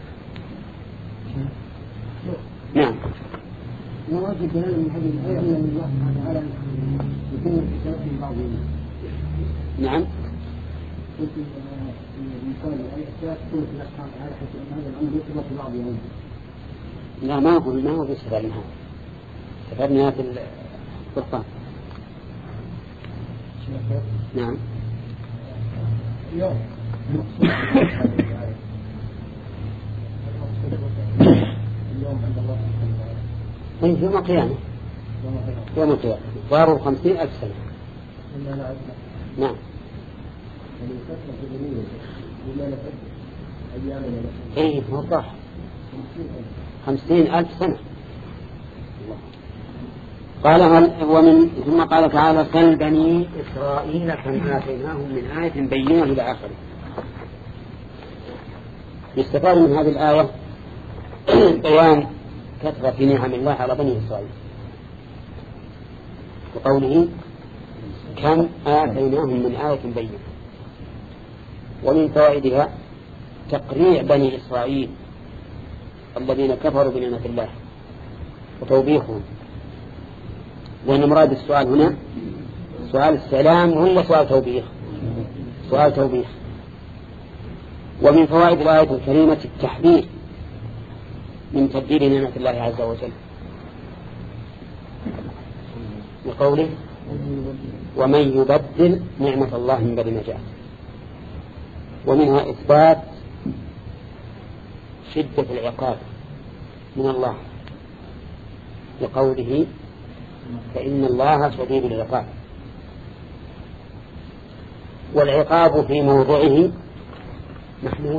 نعم. نواجه بيان من هذه الآية أن الله سبحانه وتعالى يكون الحساب من بعض الناس. نعم. قلت المثال الآية الثالث قلت الله سبحانه وتعالى حيث أن هذا الأمر يطلق في بعض يوم. لا ما هو ما هو بيستفاد منها. استفاد منها في القرآن. نعم. يوم. اليوم عند الله سبحانه وتعالى. أي يوم القيامة. يوم القيامة. ضاروا خمسين ألف سنة. نعم. إيه موضح. خمسين ألف سنة. قال ومن ثم قال تعالى سل بني إسرائيل كم آتيناهم من آية بينة إلى آخره. يستفاد من هذه الآية بيان كثرة نعم الله على بني إسرائيل وقوله كم آتيناهم من آية بينة. ومن فوائدها تقريع بني إسرائيل الذين كفروا بنعمة الله وتوبيخهم، لأن مراد السؤال هنا سؤال السلام ولا سؤال توبيخ؟ سؤال توبيخ. ومن فوائد الآية الكريمة التحذير من تبديل نعمة الله عز وجل بقوله ومن يبدل نعمة الله من بعد ما جاءت. ومنها إثبات شدة العقاب من الله بقوله فإن الله شديد العقاب. والعقاب في موضعه محمود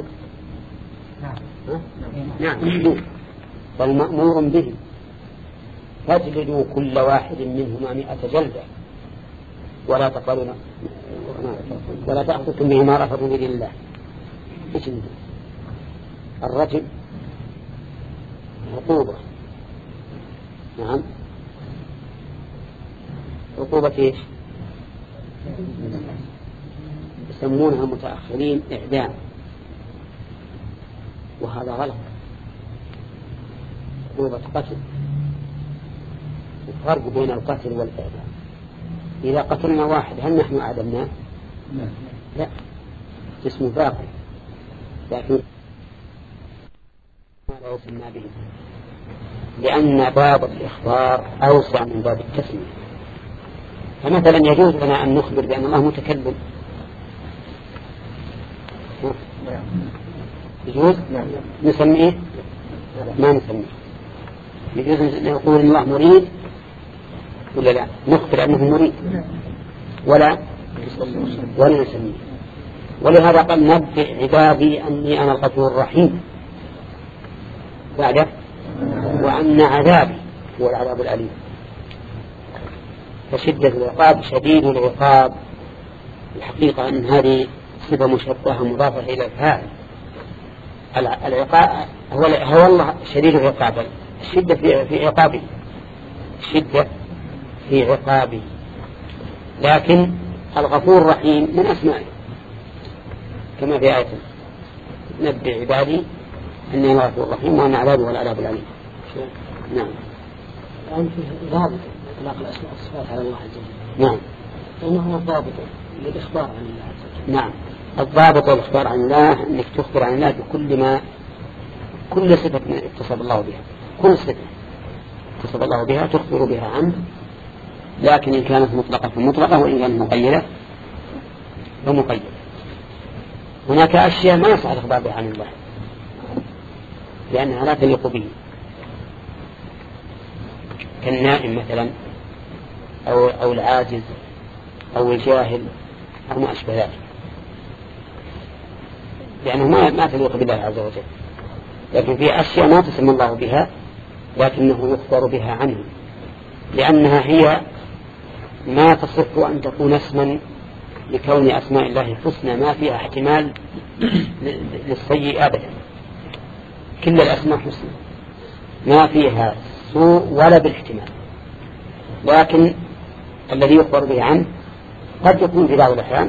نعم محمود والمأمور به فاجلدوا كل واحد منهما مئة جلدة ولا تقبلوا ولا تأخذكم بهما رأفة بدين الله. ايش الرجل عقوبة؟ نعم عقوبة ايش؟ يسمونها متأخرين إعدام، وهذا غلط. عقوبة قتل. الفرق بين القتل والإعدام إذا قتلنا واحد هل نحن أعدمناه؟ لا، اسمه باقي، لكن ما لا يسمى به لأن باب الإخبار أوسع من باب التسمية. فمثلا يجوز لنا أن نخبر بأن الله متكلم، يجوز نسميه ما نسميه. يجوز أن يقول الله مريد ولا لا؟ نخبر أنه مريد ولا ولا نسميه. ولهذا قال نبئ عبادي أني أنا الغفور الرحيم بعد وأن عذابي هو العذاب الأليم. فشدة العقاب شديد العقاب الحقيقة أن هذه صفة مشبهة مضافة إلى الفاعل. العقاب هو هو الله شديد العقاب، الشدة في في عقابه، الشدة في عقابه. لكن الغفور الرحيم من أسمائه كما في آية نبئ عبادي أني أنا الغفور الرحيم وأن عذابي هو العذاب الأليم. نعم. الآن فيه ضابط إطلاق الأسماء والصفات على الله عز وجل. نعم. فإنه ضابط للإخبار عن الله عز وجل. نعم. الضابط والإخبار عن الله أنك تخبر عن الله بكل ما كل صفة اتصف الله بها، كل صفة اتصف الله بها تخبر بها عنه، لكن إن كانت مطلقة فمطلقة وإن كانت مقيدة فمقيدة. هناك أشياء ما يصح الإخبار بها عن الله لأنها لا تليق به، كالنائم مثلا أو, أو العاجز أو الجاهل أو ما أشبه ذلك، لأنه ما ما تليق بالله عز وجل. لكن في أشياء ما تسمى الله بها لكنه يخبر بها عنه، لأنها هي ما تصف أن تكون اسما لكون أسماء الله الحسنى ما فيها احتمال للسيء أبدا. كل الأسماء حسنى ما فيها سوء ولا بالاحتمال، لكن الذي يخبر به عنه قد يكون في بعض الأحيان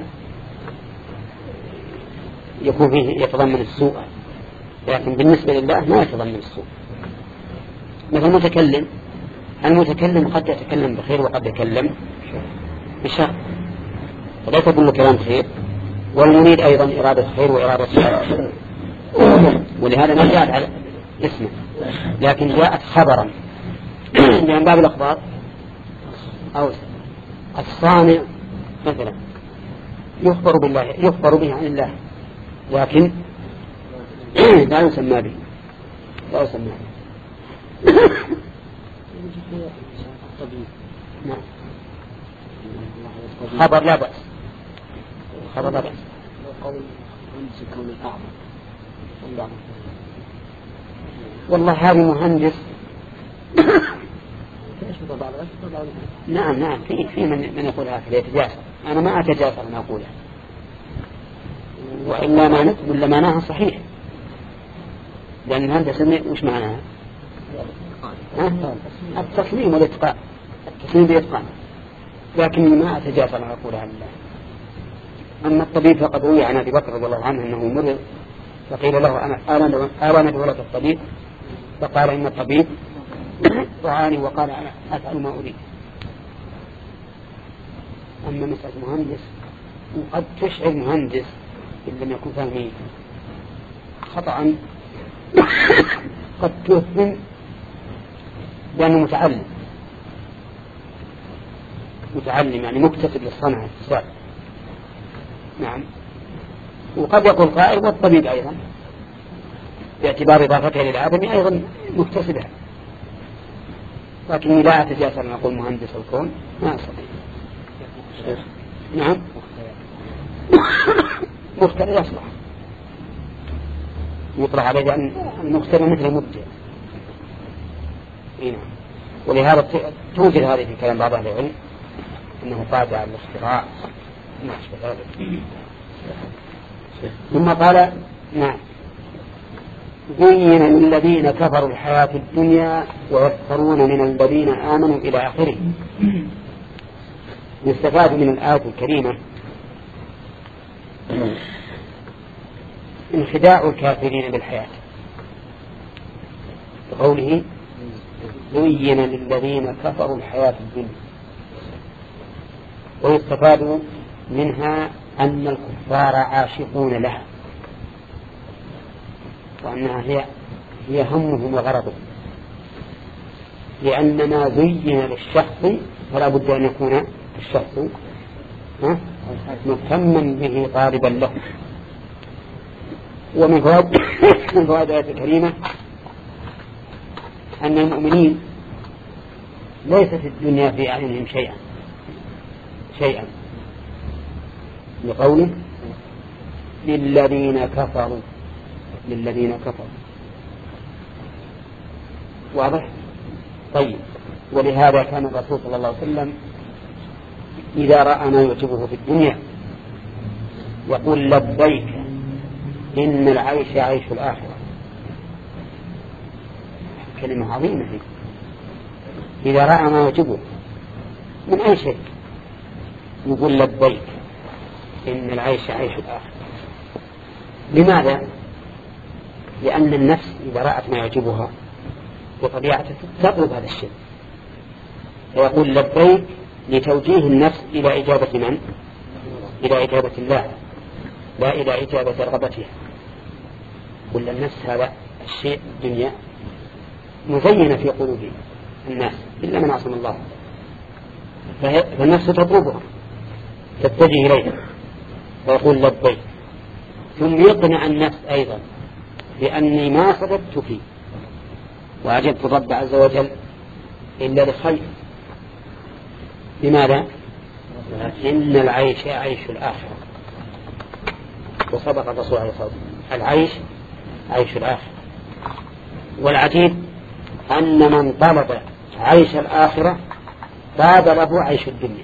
يكون فيه يتضمن السوء، لكن بالنسبة لله ما يتضمن السوء. مثل المتكلم، المتكلم قد يتكلم بخير وقد يتكلم بشر، فلا تقول له كلام خير، والمريد أيضا إرادة خير وإرادة شر، ولهذا ما جاءت على اسمه لكن جاءت خبرا لأن باب الأخبار. أو الصانع مثلا يخبر بالله يخبر به عن الله لكن لا يسمى به لا يسمى به. نعم. خبر لا بأس، خبر لا بأس. والله هذا مهندس نعم نعم في في من من يقول هكذا يتجاسر. أنا ما أتجاسر أن أقولها، وإلا ما نكتب إلا معناها صحيح، لأن الهندسة وش معناها؟ التصميم والإتقان، التصميم بالإتقان، لكني ما أتجاسر أن أقولها لله. أما الطبيب فقد روي عن أبي بكر رضي الله عنه أنه مرض فقيل له أنا أرى ندولة الطبيب، فقال إن الطبيب دعاني وقال أنا أفعل ما أريد. أما مسألة مهندس وقد تشعر مهندس إن لم يكن فاهمين خطأ قد تفهم لأنه متعلم متعلم يعني مكتسب للصنعة اتصال. نعم. وقد يقول قائل والطبيب أيضا باعتبار إضافته للعالم أيضا مكتسبها، لكني لا أتجاسر أن أقول مهندس الكون ما أستطيع. نعم. مخترع يصلح يطلع عليه لأن المخترع مثل مبدع. نعم. ولهذا توجد هذه في كلام بعض أهل العلم أنه قادر على الاختراع ما أشبه ذلك. ثم قال نعم زين للذين كفروا الحياة الدنيا ويسخرون من الذين آمنوا إلى آخره. يستفاد من الآية الكريمة انخداع الكافرين بالحياة بقوله زين للذين كفروا الحياة الدنيا، ويستفاد منها أن الكفار عاشقون لها وأنها هي هي همهم وغرضهم، لأن ما زين للشخص فلا بد أن يكون الشخص مهتما به طالبا له. ومن فوائد الآية الكريمة أن المؤمنين ليس في الدنيا في أعينهم شيئا شيئا لقوله للذين كفروا للذين كفروا. واضح؟ طيب. ولهذا كان الرسول صلى الله عليه وسلم إذا رأى ما يعجبه في الدنيا يقول لبيك إن العيش عيش الآخرة. كلمة عظيمة هي. إذا رأى ما يعجبه من أي شيء يقول لبيك إن العيش عيش الآخرة. لماذا؟ لأن النفس إذا رأت ما يعجبها بطبيعتها تطلب هذا الشيء، فيقول لبيك لتوجيه النفس إلى إجابة من؟ إلى إجابة الله لا إلى إجابة رغبتها. كل النفس هذا الشيء الدنيا مزينة في قلوب الناس إلا من عصم الله، فالنفس تطلبها تتجه إليها ويقول لبيك، ثم يقنع النفس أيضا بأني ما صدقت فيه وأجبت الرب عز وجل إلا لخير، لماذا؟ إن العيش عيش الآخرة، وصدق الرسول عليه الصلاة والسلام، العيش عيش الآخرة. والعجيب أن من طلب عيش الآخرة طاب له عيش الدنيا،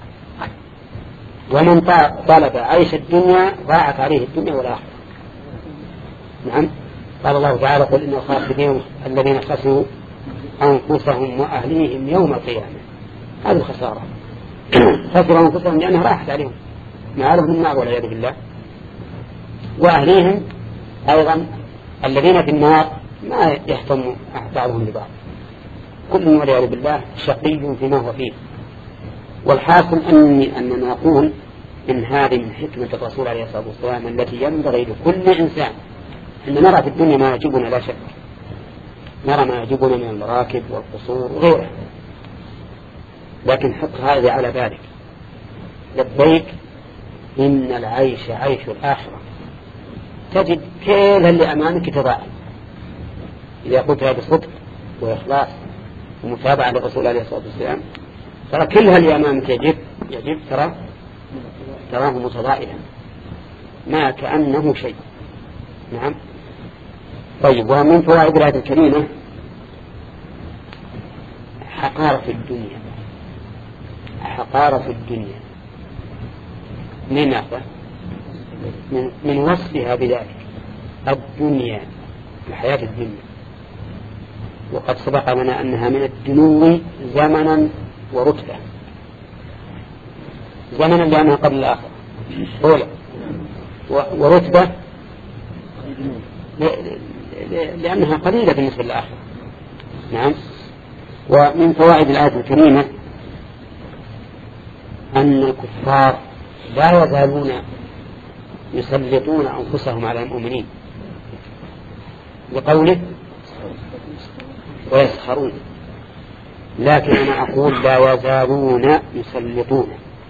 ومن طلب عيش الدنيا ضاعت عليه الدنيا والآخرة. نعم، قال الله تعالى: قل إن الخاسرين الذين خسروا أنفسهم وأهليهم يوم القيامة. هذه الخسارة، خسروا أنفسهم لأنها راحت عليهم معالهم النار والعياذ بالله، وأهليهم أيضا الذين في النار ما يهتم بعضهم لبعض، كل والعياذ بالله شقي فيما هو فيه. والحاصل أني أننا نقول إن هذه من حكمة الرسول عليه الصلاة والسلام التي ينبغي لكل إنسان أن نرى في الدنيا ما يعجبنا لا شك، نرى ما يعجبنا من المراكب والقصور وغيرها، لكن حط هذا على بالك: لبيك إن العيش عيش الآخرة. تجد كل اللي أمامك تضاعف إذا قلتها بصدق وإخلاص ومتابعة للرسول عليه الصلاة والسلام، ترى كل اللي أمامك يجب يجب ترى تراه متضائلا ما كأنه شيء. نعم. طيب، ومن فوائد الآية الكريمة حقارة الدنيا، حقارة الدنيا من ماذا؟ من, من وصفها بذلك الدنيا، الحياة الدنيا. وقد سبق لنا أنها من الدنو زمنا ورتبة. زمنا لأنها قبل الآخر أولا، ورتبة لأنها قليلة بالنسبة للآخر. نعم. ومن فوائد الآية الكريمة أن الكفار لا يزالون يسلطون أنفسهم على المؤمنين بقوله ويسخرون، لكن أنا أقول لا يزالون يسلطون.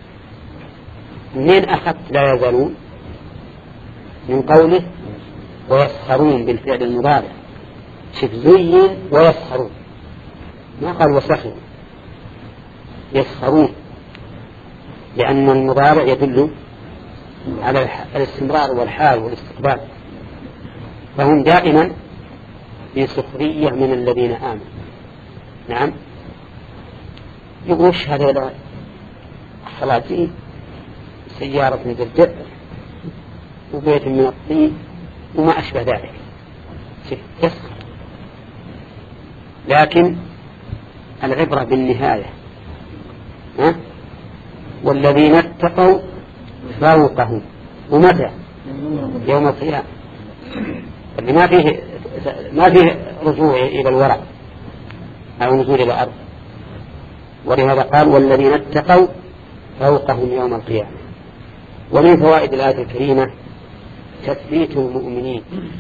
منين أخذت لا يزالون؟ من قوله ويسخرون بالفعل المضارع، شف زين ويسخرون، ما قال وسخروا، يسخرون، لأن المضارع يدل على الاستمرار والحال والاستقبال، فهم دائما في سخرية من الذين آمنوا. نعم. يقولش هذا خلاصين سيارة من الجبل وبيت من الطين وما أشبه ذلك، يسخر. لكن العبرة بالنهاية. ها؟ والذين اتقوا فوقهم، ومتى؟ يوم القيامة، اللي ما فيه ما فيه رجوع إلى الورع أو نزول إلى الأرض. ولهذا قال والذين اتقوا فوقهم يوم القيامة. ومن فوائد الآية الكريمة تثبيت المؤمنين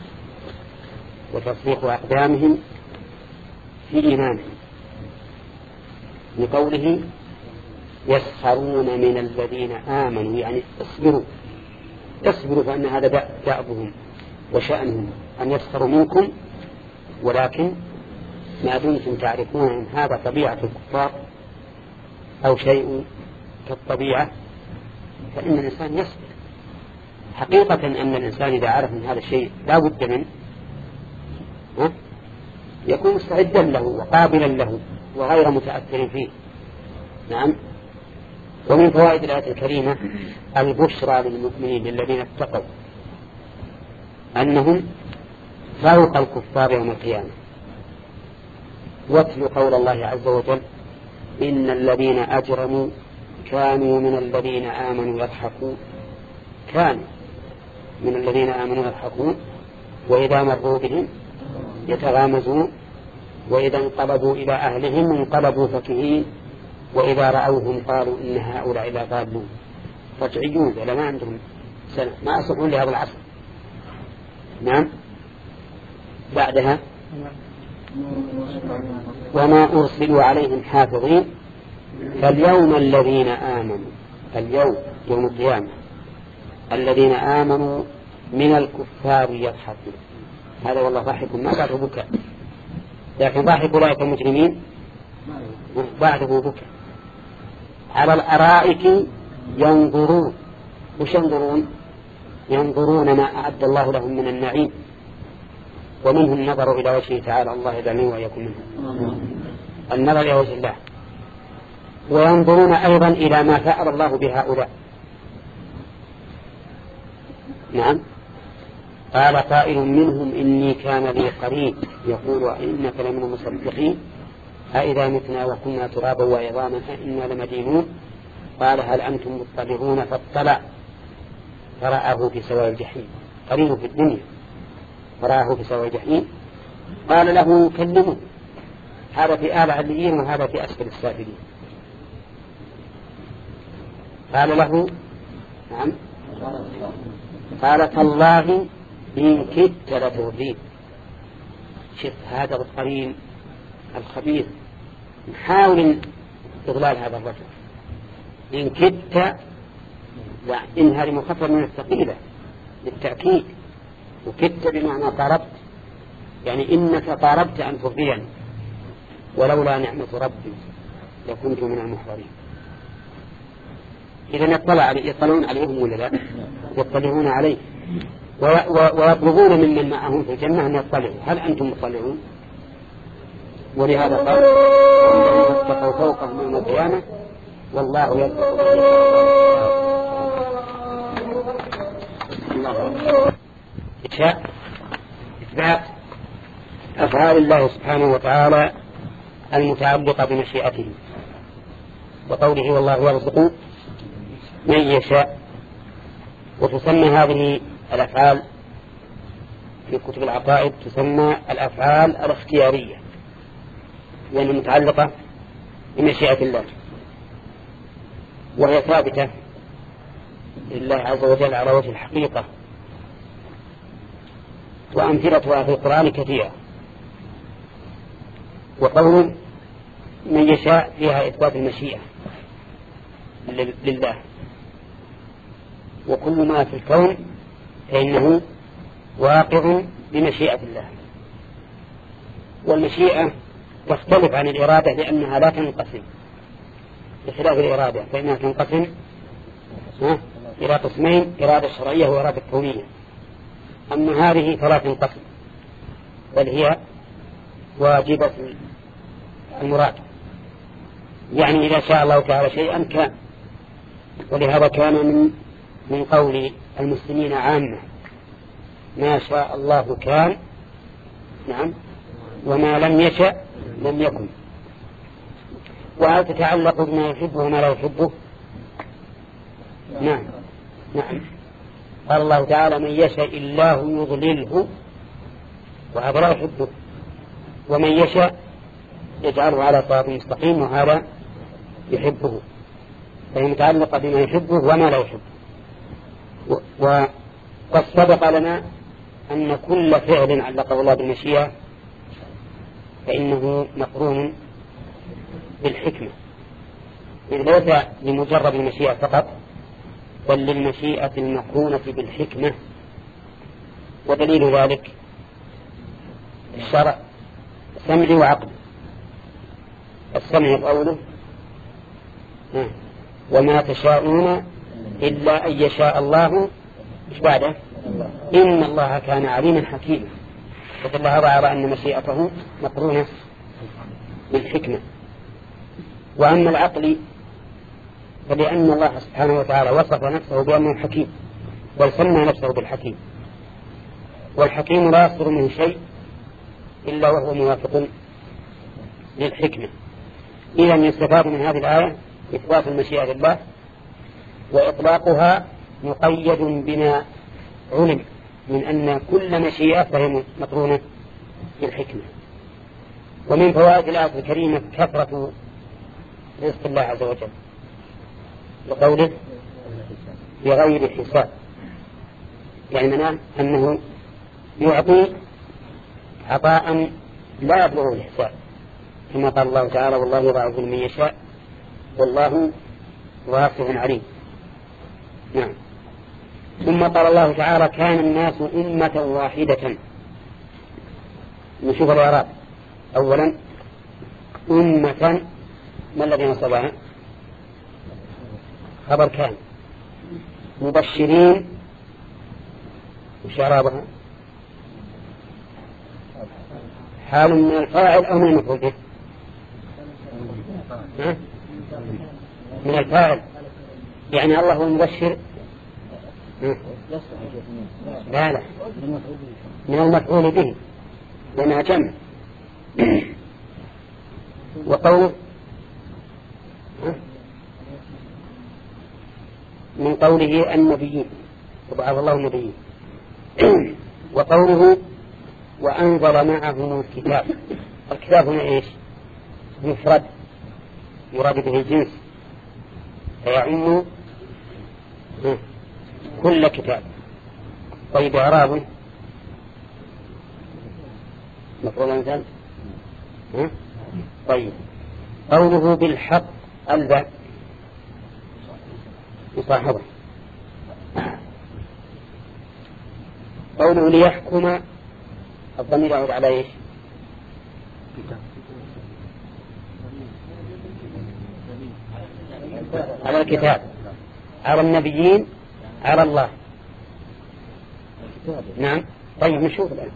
وتصديق أقدامهم في إيمانهم، لقوله يسخرون من الذين آمنوا، يعني اصبروا اصبروا، فأن هذا دأبهم وشأنهم أن يسخروا منكم، ولكن ما دمتم تعرفون أن هذا طبيعة الكفار أو شيء كالطبيعة فإن الإنسان يصبر. حقيقة أن الإنسان إذا عرف من هذا الشيء لا بد منه يكون مستعدا له وقابلا له وغير متأثر فيه. نعم. ومن فوائد الآية الكريمة البشرى للمؤمنين الذين اتقوا أنهم فوق الكفار يوم القيامة. واتل قول الله عز وجل إن الذين أجرموا كانوا من الذين آمنوا يضحكون، كانوا من الذين آمنوا يضحكون وإذا مروا بهم يتغامزون وإذا انقلبوا إلى أهلهم انقلبوا فكهين وإذا رأوهم قالوا إن هؤلاء لضالون رجعيون، ولا ما عندهم سنة ما أصلحون لهذا العصر. نعم. بعدها وما أرسلوا عليهم حافظين فاليوم الذين آمنوا، اليوم يوم القيامة الذين آمنوا من الكفار يضحكون. هذا والله ضحك ما بعده بكى، لكن ضحك أولئك المجرمين بعده بكى. على الأرائك ينظرون. وش ينظرون؟ ينظرون ما أعد الله لهم من النعيم، ومنه النظر إلى وجهه تعالى. الله يدعمه ويكون منه النظر إلى وجه الله. وينظرون أيضا إلى ما فعل الله بهؤلاء. نعم. قال قائل منهم إني كان لي قريب يقول إنك لمن المصدقين أإذا متنا وكنا ترابا وعظاما أإنا لمدينون. قال هل أنتم مطلعون؟ فاطلع فرآه في سواء الجحيم. قريب في الدنيا فرآه في سواء الجحيم. قال له كلمه، هذا في أعلى عليين وهذا في أسفل السافلين. قال له نعم. قال تالله إن كدت لتردين. شوف هذا القرين الخبيث نحاول إضلال هذا الرجل. إن كدت، إن هذه مخفف من الثقيلة بالتأكيد، وكدت بمعنى قاربت، يعني إنك قاربت أن ترضيني ولولا نعمة ربي لكنت من المحضرين. إذا يطلع يطلعون عليهم ولا لا؟ يطلعون عليه ويطلبون ممن معهم في الجنة أن يطلعوا. هل أنتم مطلعون؟ ولهذا قال اتقوا فوقهم يوم القيامة والله يلتقي إشاء إثبات أفعال الله سبحانه وتعالى المتعلقة بمشيئته، وقوله والله يرزق من يشاء. وتسمى هذه الأفعال في كتب العقائد تسمى الأفعال الاختيارية، لأنها يعني متعلقة بمشيئة الله، وهي ثابتة لله عز وجل على وجه الحقيقة، وأمثلتها في القرآن كثيرة. وقول من يشاء فيها إثبات المشيئة لله، وكل ما في الكون فإنه واقع بمشيئة الله. والمشيئة تختلف عن الإرادة لأنها لا تنقسم بخلاف الإرادة، فإنها تنقسم إلى قسمين: إرادة شرعية وإرادة كونية. أما هذه فلا تنقسم، بل هي واجبة المراد، يعني إذا شاء الله تعالى شيئا كان. ولهذا كان من من قول المسلمين عامة: ما شاء الله كان، نعم، وما لم يشأ لم يكن. وهل تتعلق بما يحبه وما لا يحبه؟ نعم نعم. قال الله تعالى: من يشاء الله يضلله، وهذا لا يحبه، ومن يشاء يجعله على صراط مستقيم، وهذا يحبه. فهي متعلقة بما يحبه وما لا يحبه. وقد سبق لنا أن كل فعل علقه الله بالمشيئة فإنه مقرون بالحكمة، إذ ليس لمجرد المشيئة فقط، بل للمشيئة المقرونة بالحكمة. ودليل ذلك الشرع سمعي وعقل. السمع قوله: وما تشاءون إلا أن يشاء الله، مش بعده؟ إن الله كان عليما حكيما. فدل هذا على أن مشيئته مقرونة بالحكمة. وأما العقل فلأن الله سبحانه وتعالى وصف نفسه بأنه حكيم، بل سمى نفسه بالحكيم، والحكيم لا يصدر منه شيء إلا وهو موافق للحكمة. إذا يستفاد من هذه الآية إثبات المشيئة لله، وإطلاقها مقيد بما علم من أن كل مشيئة فهي مقرونة بالحكمة. ومن فوائد الآية الكريمة كثرة رزق الله عز وجل، لقوله: بغير حساب، يعني معناه أنه يعطي عطاء لا يبلغ الحساب، كما قال الله تعالى: والله يضاعف لمن يشاء والله واسع عليم. نعم. ثم قال الله تعالى: كان الناس أمة واحدة. نشوف الإعراب. أولا أمة، ما الذي نصبها؟ خبر كان مبشرين وشرابها حال من الفاعل أو من المفعول به؟ من الفاعل، يعني الله هو المبشر. لا لا من المفعول به لأنها جمع. وقوله من قوله النبيين وبعث الله النبيين. وقوله وأنزل معهم الكتاب. الكتاب هنا إيش؟ مفرد يراد به الجنس فيعم كل كتاب. طيب إعرابه مفعول أنزل. طيب قوله بالحق الباء مصاحبة. قوله ليحكم الضمير يعود على ايش؟ على الكتاب، على النبيين، على الله. نعم. طيب نشوف الآن.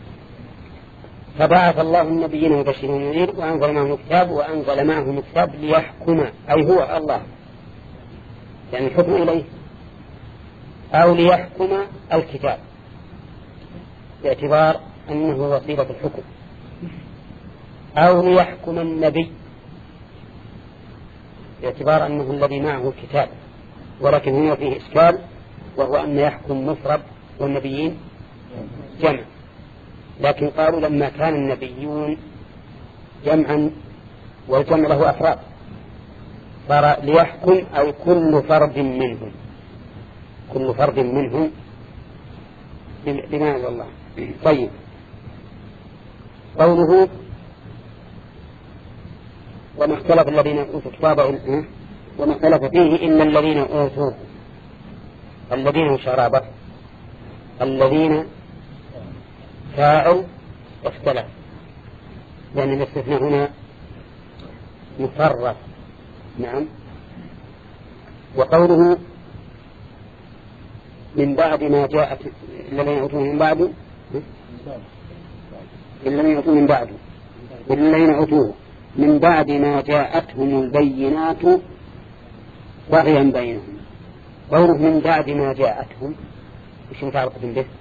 فبعث الله النبيين مبشرين ونذيرين وأنزل معهم الكتاب وأنزل معهم الكتاب ليحكم، أي هو الله يعني الحكم إليه، أو ليحكم الكتاب باعتبار أنه وسيلة الحكم، أو ليحكم النبي باعتبار أنه الذي معه الكتاب. ولكن هنا فيه إشكال، وهو أن يحكم مفرد والنبيين جمع. لكن قالوا لما كان النبيون جمعا والجمع له أفراد صار ليحكم أو كل فرد منهم، كل فرد منهم بما أنزل الله. طيب قوله وما اختلف الذين أوتوا الكتاب وما اختلف فيه إلا الذين أوتوه. الذين شرابه الذين فاعل اختلف لأن الاستثناء هنا مفرد. نعم. وقوله من بعد ما جاءت الذين أوتوه من بعد الذين أوتوه من بعد الذين أوتوه من بعد ما جاءتهم البينات بغيا بينهم. قوله من بعد ما جاءتهم وش متعلقة به؟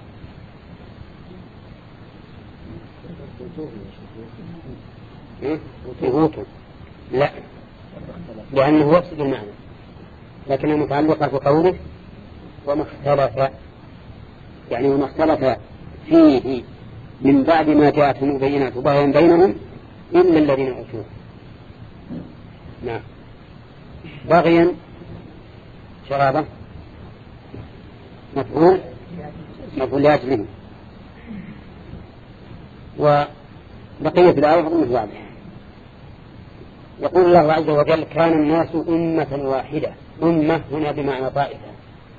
أوتوا لا لأنه يفسد المعنى، لكنه متعلقة بقوله وما اختلف، يعني وما اختلف فيه من بعد ما جاءتهم البينات بغيا بينهم إلا الذين أوتوه. نعم. بغيا شرابة مفعول مفعول لأجله. وبقية الآية أمة واضحة. يقول الله عز وجل كان الناس أمة واحدة. أمة هنا بمعنى طائفة،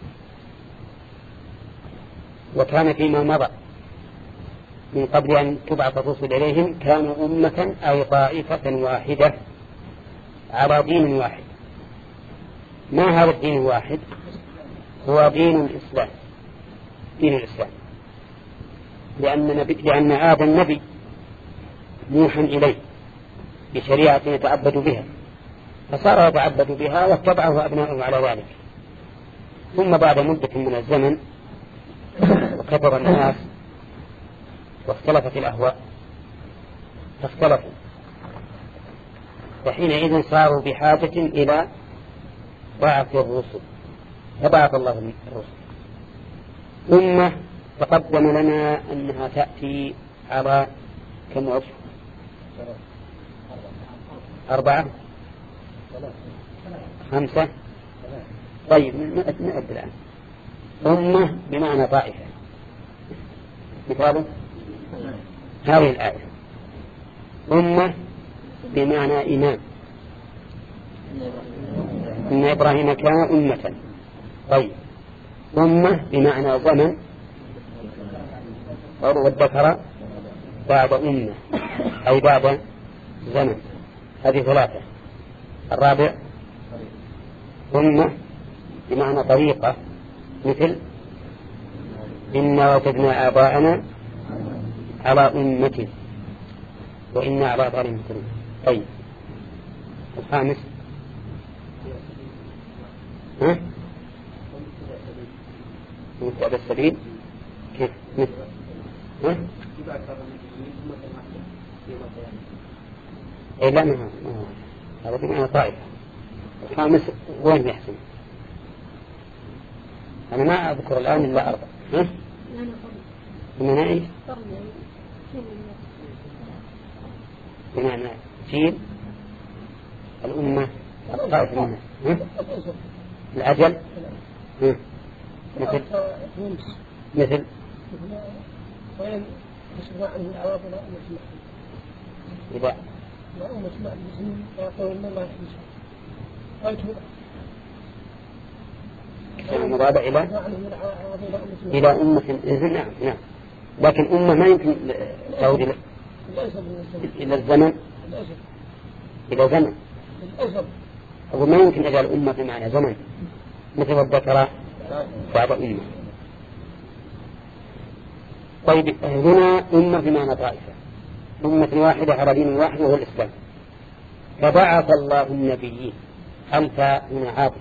وكان فيما مضى من قبل أن تبعث الرسل إليهم كانوا أمة أي طائفة واحدة على دين واحد. ما هذا الدين الواحد؟ هو دين الإسلام، دين الإسلام، لأن, نبي لأن آدم نبي موحى إليه بشريعة يتعبد بها، فصار يتعبد بها واتبعه أبناؤه على ذلك. ثم بعد مدة من الزمن وكثر الناس واختلفت الأهواء فاختلفوا، وحينئذ صاروا بحاجة إلى بعث الرسل، فبعث الله الرسل. ثم تقدم لنا أنها تأتي على كم وجه؟ أربعة خمسة. طيب نعد الآن. أمة بمعنى طائفة، مثاله هذه الآية. أمة بمعنى إمام، إن إبراهيم كان أمة. طيب أمة بمعنى زمن، والذكر بعد أمة أي بعد زمن. هذه ثلاثة. الرابع أمة بمعنى طريقة، مثل إنا وجدنا آباءنا على أمة وإنا على آثارهم مهتدون. طيب الخامس ها متبع السبيل كيف مثل ها إيه لا ما هذا بمعنى طائفة. الخامس وين يحسن؟ أنا ما أذكر الآن إلا أربع. ها بمعنى إيه؟ بمعنى جيل الأمة طائفة منها. الأجل مثل مثل إذا المراد إلى إلى أمة. نعم نعم، لكن أمة ما يمكن تعود إلى إلى الزمن إلى زمن أو ما يمكن أجعل أمة بمعنى زمن، مثل الذكر بعد أمة. طيب هنا أمة بمعنى طائفة، أمة واحدة على دين واحد وهو الإسلام. فبعث الله النبيين، ألف هنا عاطفة،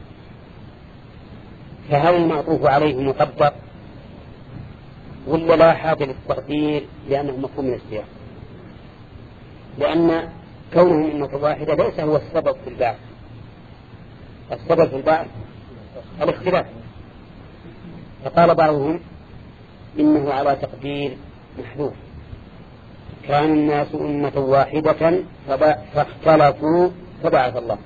فهل المعطوف عليه مقدر ولا لا حاجة للتقدير لأنه مفهوم من السياق؟ لأن كونهم أمة واحدة ليس هو السبب في البعث، السبب في البعث الاختلاف. فقال بعضهم إنه على تقدير محذوف، كان الناس أمة واحدة فاختلفوا فبعث الله،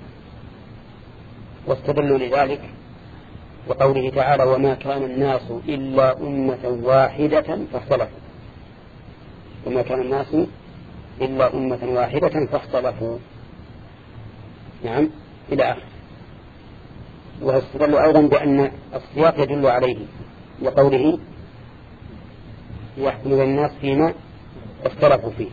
واستدلوا لذلك وقوله تعالى وما كان الناس إلا أمة واحدة فاختلفوا، وما كان الناس إلا أمة واحدة فاختلفوا. نعم إلى آخر. واستدلوا أيضا بأن السياق يدل عليه وقوله يحكم الناس فيما اختلفوا فيه.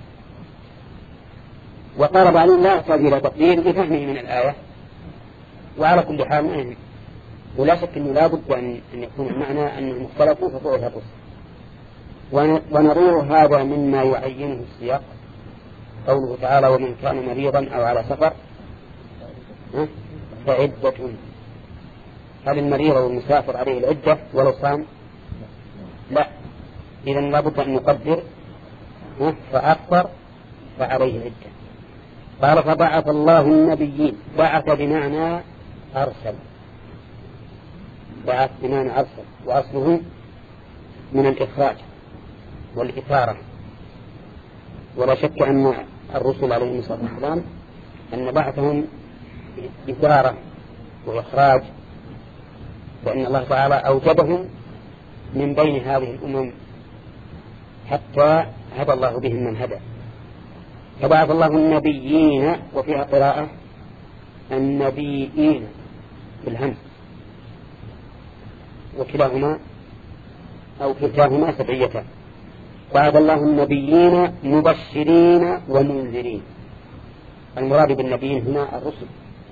وقال بعضهم لا يحتاج إلى تقدير بفهمه من الآية. وعلى كل حال ولا شك أنه لا بد أن يكون المعنى أنهم اختلفوا ففعلها الرسل. ونرير هذا مما يعينه السياق قوله تعالى ومن كان مريضا أو على سفر فعدة. هل المريض والمسافر عليه العدة ولو صام؟ لا. إذن لا بد أن نقدر فأكثر فعليه العدة. قال فبعث الله النبيين، بعث بمعنى أرسل، بعث بمعنى أرسل، وأصله من الإخراج والإثارة. ولا شك أن الرسل عليهم الصلاة والسلام أن بعثهم إثارة وإخراج، وأن الله تعالى أوجدهم من بين هذه الأمم حتى هدى الله بهم من هدى. فبعث الله النبيين، وفيها قراءة النبيين بالهمس، وكلاهما أو كلتاهما سبعيتان. بعث الله النبيين مبشرين ومنذرين. المراد بالنبيين هنا الرسل،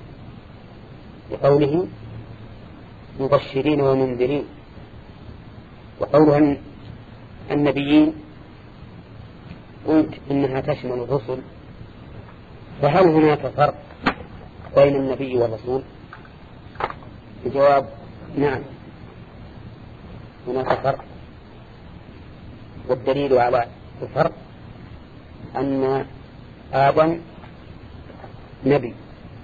وقوله مبشرين ومنذرين. وقولها النبيين قلت إنها تشمل الرسل، فهل هناك فرق بين النبي والرسول؟ الجواب نعم هناك فرق، والدليل على الفرق أن آدم نبي،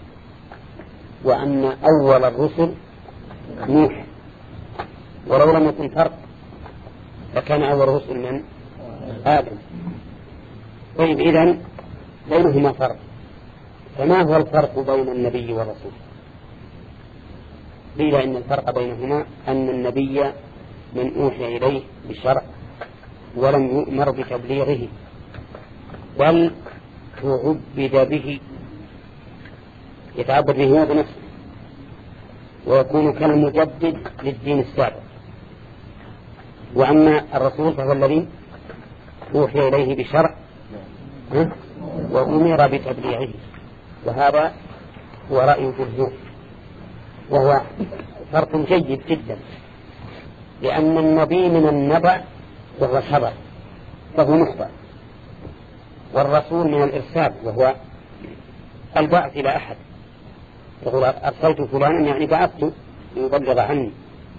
وأن أول الرسل نوح. ولو لم يكن فرق فكان أول الرسل من آدم. طيب إذن بينهما فرق، فما هو الفرق بين النبي والرسول؟ قيل إن الفرق بينهما أن النبي من أوحي إليه بالشرع ولم يؤمر بتبليغه، بل تعبد به، يتعبد به هو بنفسه، ويكون كالمجدد للدين السابق. وأما الرسول فهو الذي أوحي إليه بشرع وأمر بتبليغه، وهذا هو رأي الجمهور. وهو فرق جيد جدا، لأن النبي من النبأ وهو الخبر فهو مخبر، والرسول من الإرسال وهو البعث إلى أحد، يقول أرسلت فلانا يعني بعثت ليبلغ عني،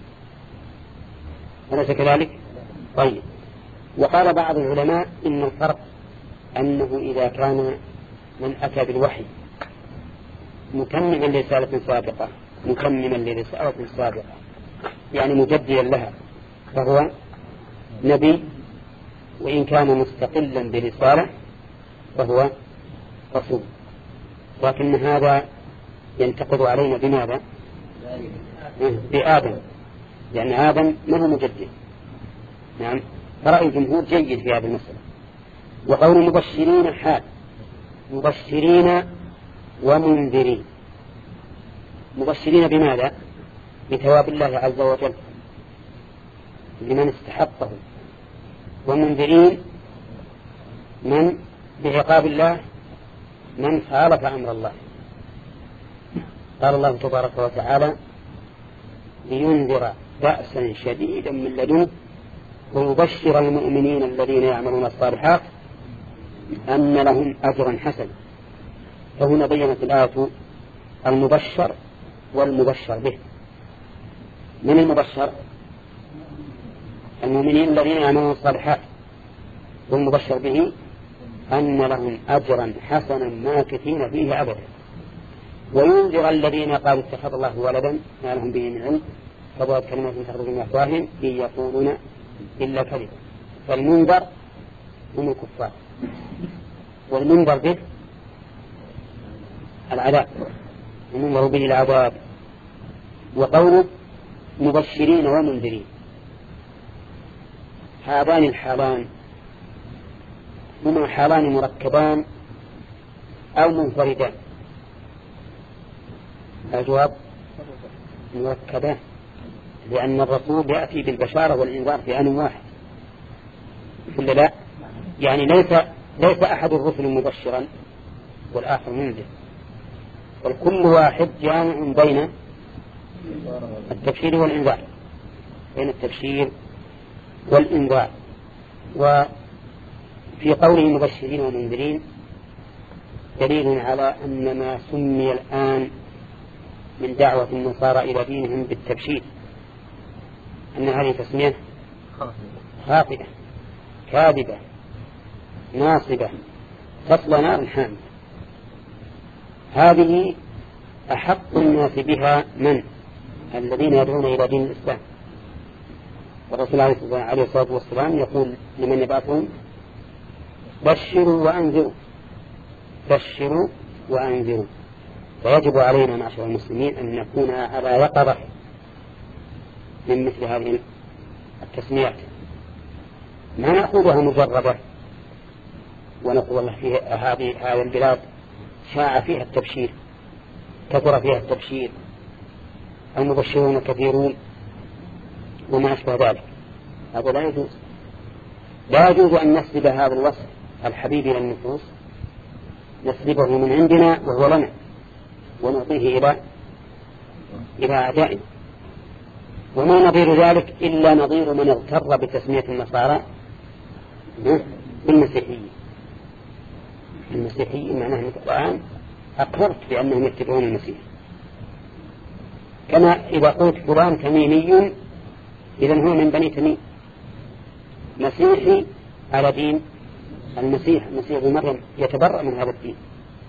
أليس كذلك؟ طيب. وقال بعض العلماء إن الفرق أنه إذا كان من أتى بالوحي مكملا لرسالة سابقة مكملا لرسالة سابقة يعني مجددا لها فهو نبي، وإن كان مستقلا برسالة فهو رسول. لكن هذا ينتقد علينا بماذا؟ بآدم، لأن آدم ما هو مجدد. نعم، فرأي الجمهور جيد في هذه المسألة. وقول مبشرين حال، مبشرين ومنذرين. مبشرين بماذا؟ بثواب الله عز وجل لمن استحقه، ومنذرين من بعقاب الله من خالف أمر الله. قال الله تبارك وتعالى لينذر بأسا شديدا من لدنه ويبشر المؤمنين الذين يعملون الصالحات أن لهم أجرا حسنا. فهنا بينت الآية المبشر والمبشر به. من المبشر؟ المؤمنين الذين يعملون الصالحات، والمبشر به أن لهم أجرا حسنا ماكثين فيه أبدا. وينذر الذين قالوا اتخذ الله ولدا ما لهم به من علم فبعض كلمات تخرج من أفواههم إن يقولون إلا كذبا. فالمنذر هم الكفار، والمنذر به العذاب، المنذر به العذاب. وقوله مبشرين ومنذرين، هذان الحالان هما حالان مركبان أو منفردان؟ الجواب مركبان، لأن الرسول يأتي بالبشارة والإنذار في آن واحد، كل لا يعني ليس ليس أحد الرسل مبشرا والآخر منذر، والكل واحد جامع بين التبشير والإنذار، بين التبشير والإنذار. وفي قوله مبشرين ومنذرين دليل على أن ما سمي الآن من دعوة النصارى إلى دينهم بالتبشير أن هذه تسمية خاطئة كاذبة ناصبة تصلى نار حامية. هذه أحق الناس بها من الذين يدعون إلى دين الإسلام. والرسول عليه الصلاة والسلام يقول لمن يبعثهم بشروا وأنذروا، بشروا وأنذروا. فيجب علينا معشر المسلمين أن نكون على يقظة من مثل هذه التسميات، ما نأخذها مجربة ونقول والله في هذه هذه البلاد شاع فيها التبشير، كثر فيها التبشير، المبشرون كثيرون وما أشبه ذلك. هذا لا يجوز، لا يجوز أن نسلب هذا الوصف الحبيب إلى النفوس، نسلبه من عندنا وهو لنا ونعطيه إلى إلى أعدائنا. وما نظير ذلك إلا نظير من اغتر بتسمية النصارى بالمسيحية. المسيحية معناه القرآن أقررت بأنهم يتبعون المسيح، كما إذا قلت فلان تميمي إذن هو من بني تميم، مسيحي على دين المسيح، المسيح مريم، يتبرأ من هذا الدين،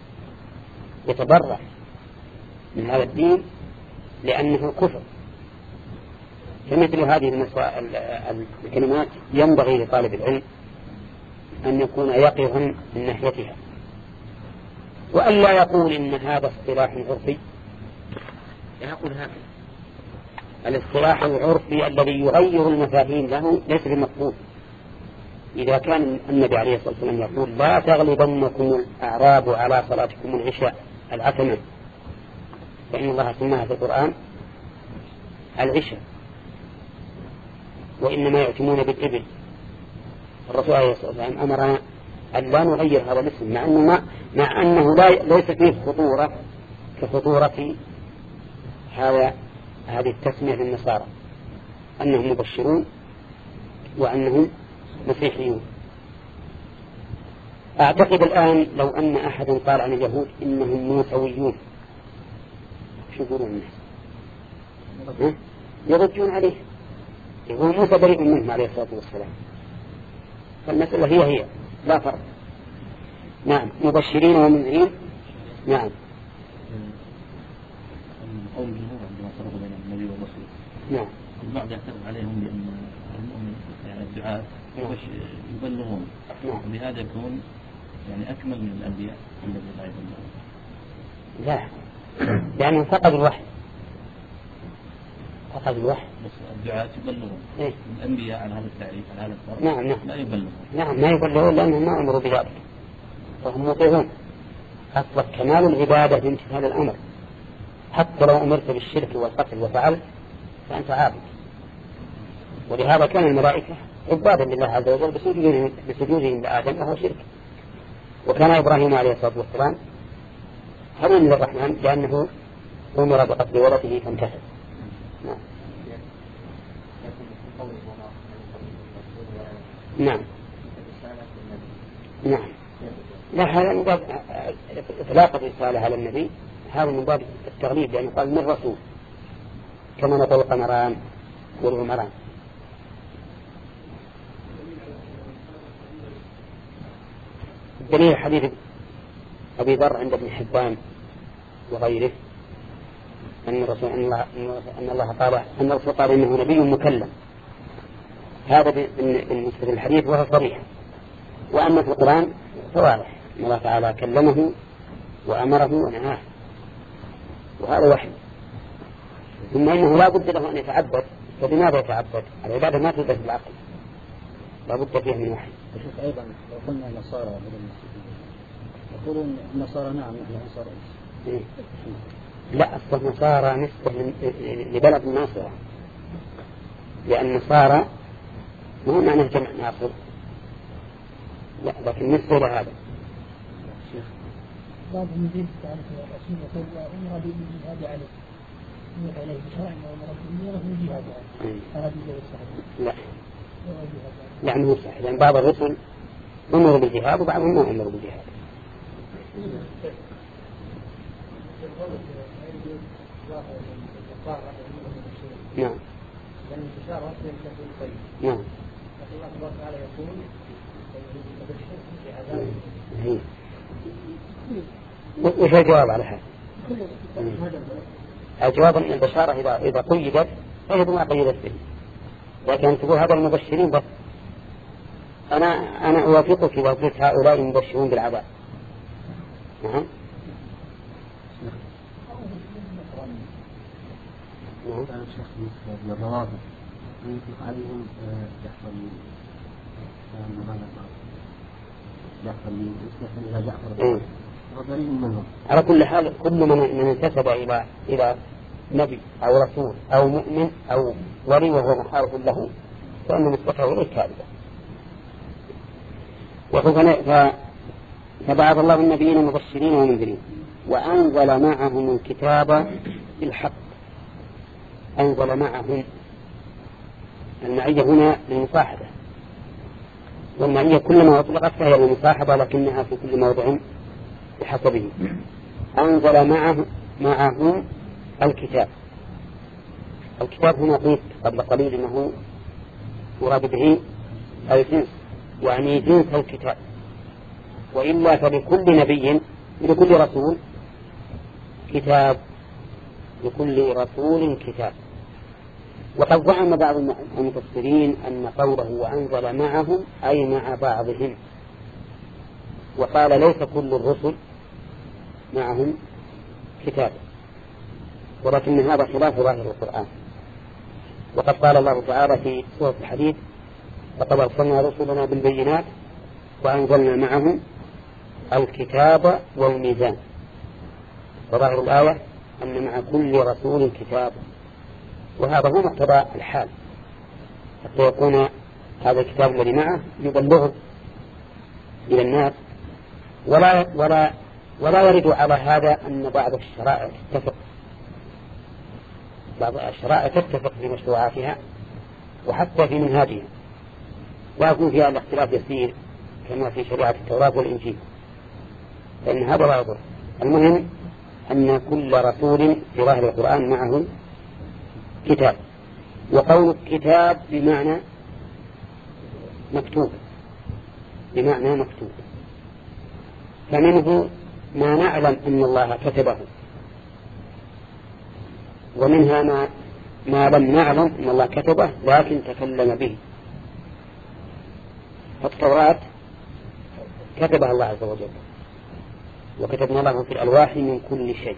يتبرأ من هذا الدين لأنه كفر. فمثل هذه الكلمات ينبغي لطالب العلم أن يكون يقظا من ناحيتها، وألا يقول إن هذا اصطلاح عرفي. يقول هذا الاصطلاح العرفي الذي يغير المفاهيم له ليس بمقبول. إذا كان النبي عليه الصلاة والسلام يقول لا تغلبنكم الأعراب على صلاتكم العشاء العتمة، فإن الله سماها في القرآن العشاء، وإنما يأتمون بالإبل. الرسول عليه الصلاة والسلام أمرنا أن لا نغير هذا الاسم، مع أنه, ما مع أنه لا ليس فيه خطورة كخطورة هذا هذه التسمية للنصارى أنهم مبشرون وأنهم مسيحيون. أعتقد الآن لو أن أحد قال عن اليهود إنهم موسويون شو يقولون الناس؟ يردون عليه، يقول موسى بريء منهم عليه الصلاة والسلام. فالمسألة هي هي لا فرق. نعم مبشرين ومنذرين. نعم قول الجمهور عندما فرقوا بين النبي والرسول. نعم البعض يعترض عليهم بأن المؤمن يعني الدعاة يبلغون، وبهذا يكون يعني أكمل من الأنبياء الذين لا يبلغون. لا، لأنهم فقدوا الوحي، فقدوا الوحي. بس الدعاة يبلغون. إيه؟ الأنبياء على هذا التعريف على هذا الفرق. نعم نعم. لا يبلغون. نعم ما يبلغون لأنهم ما أمروا بذلك، فهم مطيعون. أصل كمال العبادة بامتثال الأمر، حتى لو أمرت بالشرك والقتل وفعلت فأنت عابد. ولهذا كان الملائكة عبادا لله عز وجل بسجودهم, بسجودهم لآدم وهو شرك. وكان إبراهيم عليه الصلاة والسلام حريم للرحمن لأنه أمر بقتل ولده فامتثل. نعم. نعم نعم. لا هذا من باب إطلاق الرسالة على النبي، هذا من باب التغليب لأنه قال من رسول كما نقول قمران والعمران. دليل حديث أبي ذر عند ابن حبان وغيره أن الرسول أن الله, أن الله قال أن الرسول قال إنه نبي مكلم. هذا بالنسبة للحديث وهو صريح. وأما في القرآن فواضح أن الله تعالى كلمه وأمره ونهاه، وهذا وحي. ثم إنه لا بد له أن يتعبد. فبماذا يتعبد؟ العبادة ما تدرك بالعقل، لا بد فيها من وحي. وشوف أيضا لو قلنا نصارى بدل المسيحيين يقولون النصارى نعم نحن نصارى. إيه؟ لا، أصل نصارى نسبة لبلد الناصرة، لأن نصارى مو معناه جمع ناصر، لا، لكن نسبة لهذا. بعضهم يريد تعرف الرسول يقول أمر بالجهاد عليه، أمر عليه بشرع وأمر بالجهاد عليه. هذا غير صحيح. لا لا مو صحيح، لأن بعض الرسل أمروا بالجهاد وبعضهم ما أمروا بالجهاد. نعم نعم. وش الجواب على هذا؟ الجواب أن البشارة إذا إذا قيدت فهي ما قيدت به، لكن تقول هذا المبشرين بس. أنا أنا أوافقك إذا قلت هؤلاء مبشرون بالعذاب. نعم. نعم. الشيخ من الروابط يطلق عليهم جعفر جعفر إلى جعفر وضريب منهم. على كل حال كل من من انتسب إلى إلى نبي أو رسول أو مؤمن أو ولي وهو محارب له فإن نسبته إليه كاذبة. فبعث الله النبيين مبشرين ومنذرين وأنزل معهم الكتاب بالحق. أنزل معهم، المعية هنا للمصاحبة، والمعية كلما أطلقت فهي للمصاحبة لكنها في كل موضع بحسبه. أنزل معه معهم الكتاب. الكتاب هنا قلت قبل قليل أنه مراد به الجنس، يعني جنس الكتاب، وإلا فلكل نبي لكل رسول كتاب، لكل رسول كتاب. وقد زعم بعض المفسرين أن قوله وأنزل معهم أي مع بعضهم، وقال ليس كل الرسل معهم كتاب، ولكن هذا خلاف ظاهر القرآن. وقد قال الله تعالى في سورة الحديد لقد أرسلنا رسلنا بالبينات وأنزلنا معهم الكتاب والميزان. وظاهر الآية أن مع كل رسول كتاب، وهذا هو مقتضى الحال، حتى يكون هذا الكتاب الذي معه يبلغه إلى الناس. ولا ولا ولا يرد على هذا أن بعض الشرائع تتفق بعض الشرائع تتفق في مشروعاتها وحتى في منهاجها، ويكون فيها الاختلاف يسير كما في شريعة التوراة والإنجيل، فإن هذا لا يضر. المهم أن كل رسول في ظاهر القرآن معه كتاب، وقول كتاب بمعنى مكتوب، بمعنى مكتوب، فمنه ما نعلم أن الله كتبه، ومنها ما, ما لم نعلم أن الله كتبه لكن تكلم به. فالتوراة كتبها الله عز وجل، وكتبنا له في الألواح من كل شيء.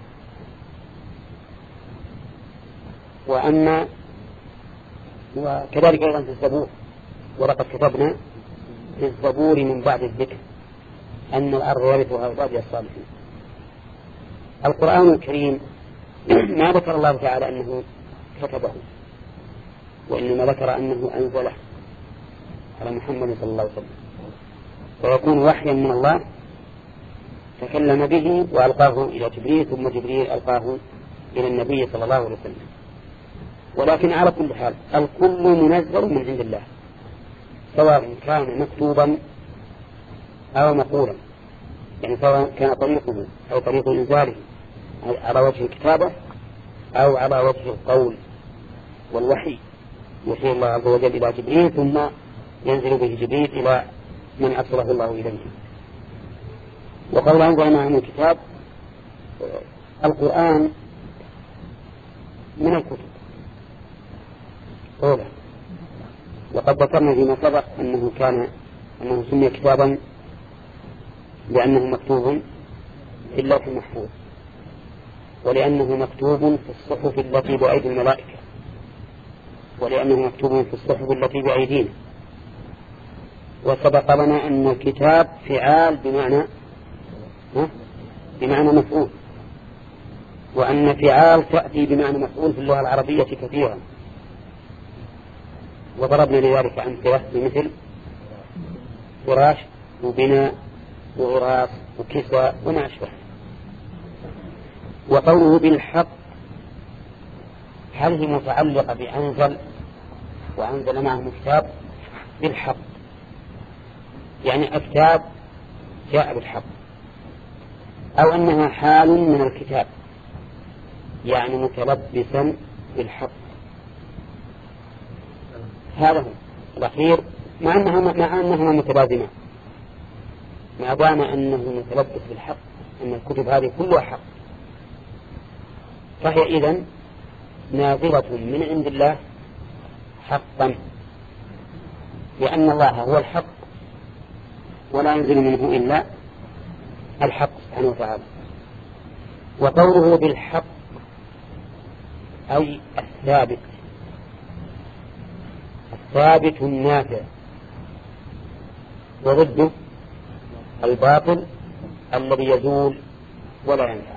وأما وكذلك أيضا في الزبور، ولقد كتبنا في الزبور من بعد الذكر أن الأرض يرثها عبادي الصالحين. القرآن الكريم ما ذكر الله تعالى أنه كتبه، وإنما ذكر أنه أنزله على محمد صلى الله عليه وسلم، ويكون وحيا من الله تكلم به وألقاه إلى جبريل، ثم جبريل ألقاه إلى النبي صلى الله عليه وسلم. ولكن على كل حال الكل منزل من عند الله، سواء كان مكتوبا أو مقولا، يعني سواء كان طريقه أو طريق إنزاله على وجه الكتابة أو على وجه القول والوحي، يوحي الله عز وجل إلى جبريل ثم ينزل به جبريل إلى من أرسله الله إليه. وقول أنزل معهم الكتاب، القرآن من الكتب أولا، وقد ذكرنا فيما سبق أنه كان أنه سمي كتابا لأنه مكتوب في اللوح المحفوظ، ولأنه مكتوب في الصحف التي بأيدي الملائكة، ولأنه مكتوب في الصحف التي بأيدينا. وسبق لنا أن الكتاب فعال بمعنى بمعنى مفعول، وأن فعال تأتي بمعنى مفعول في اللغة العربية كثيرا، وضربنا لذلك أمثلة بمثل فراش وبناء وغراس وكساء وما أشبه. وقوله بالحق هل هي متعلقة بأنزل وأنزل معهم كتاب بالحق، يعني الكتاب جاء بالحق، أو أنها حال من الكتاب يعني متلبسا بالحق. هذا هو الأخير، مع أنهما, مع أنهما متلازمان، ما دام أنه متلبس بالحق، أن الكتب هذه كلها حق، فهي إذن نازلة من عند الله حقا، لأن الله هو الحق ولا ينزل منه إلا الحق سبحانه وتعالى. وقوله بالحق أي الثابت، الثابت النافع، وضده الباطل الذي يزول ولا ينفع.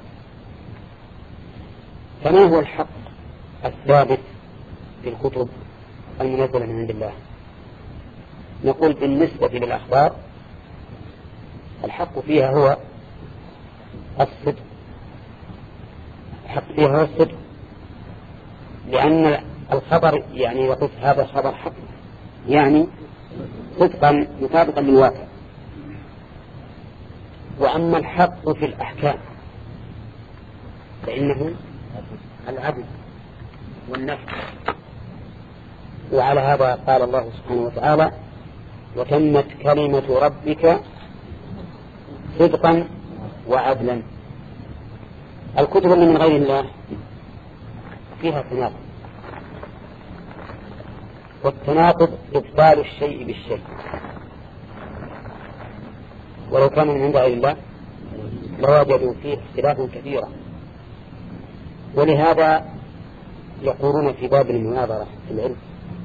فما هو الحق الثابت في الكتب المنزلة من عند الله؟ نقول بالنسبة للأخبار الحق فيها هو الصدق، الحق فيها هو الصدق، لأن الخبر يعني يقول هذا الخبر حق يعني صدقا مطابقا للواقع. وأما الحق في الأحكام فإنه العدل والنفع، وعلى هذا قال الله سبحانه وتعالى وتمت كلمة ربك صدقا وعدلا. الكتب اللي من غير الله فيها تناقض، والتناقض إبطال الشيء بالشيء، ولو كان من عند غير الله لوجدوا فيه اختلافا كثيرا. ولهذا يقولون في باب المناظرة في العلم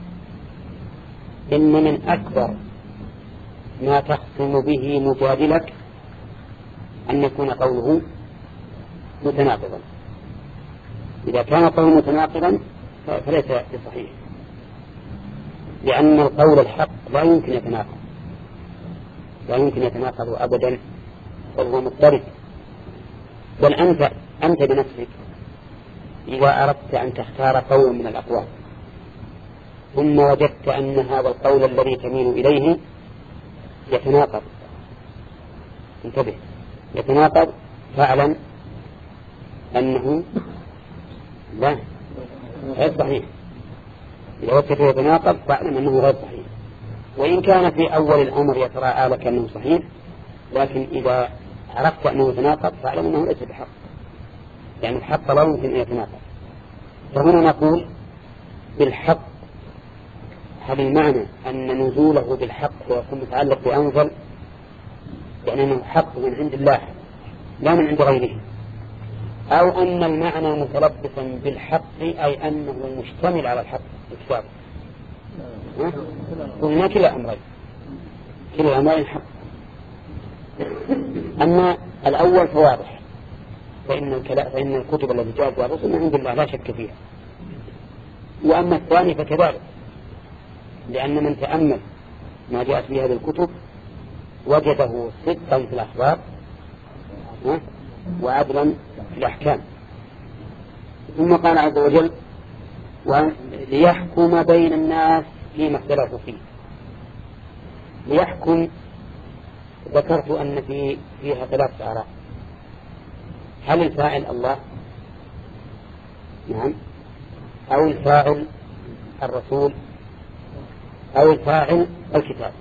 إن من أكبر ما تخصم به مجادلك أن يكون قوله متناقضا. إذا كان قوله متناقضا فليس بصحيح، لأن القول الحق لا يمكن يتناقض، لا يمكن يتناقض أبدا، بل هو مضطرد. بل أنت أنت بنفسك إذا أردت أن تختار قول من الأقوال ثم وجدت أن هذا القول الذي تميل إليه يتناقض، انتبه، يتناقض، فاعلم أنه لا غير صحيح. إذا وجدت يتناقض فاعلم أنه غير صحيح، وإن كان في أول الأمر يتراءى لك أنه صحيح، لكن إذا عرفت أنه يتناقض فاعلم أنه ليس بحق، يعني الحق لا يمكن أن يتناقض. فهنا نقول بالحق، هل المعنى أن نزوله بالحق ويكون متعلق بأنزل، يعني أنه حق من عند الله لا من عند غيره، أو أن المعنى متلبسا بالحق أي أنه مشتمل على الحق الكتاب؟ قلنا كلا أمرين، كلا أمرين حق. أما الأول فواضح، فإن, فإن الكتب التي جاءت والرسل من عند الله لا شك فيها. وأما الثاني فكذلك، لأن من تأمل ما جاءت في هذه الكتب وجده صدقا في الأخبار وعدلا في الأحكام. ثم قال عز وجل ليحكم بين الناس فيما اختلفوا فيه. ليحكم ذكرت أن في فيها ثلاث آراء، هل الفاعل الله؟ نعم. أو الفاعل الرسول؟ أو الفاعل الكتاب؟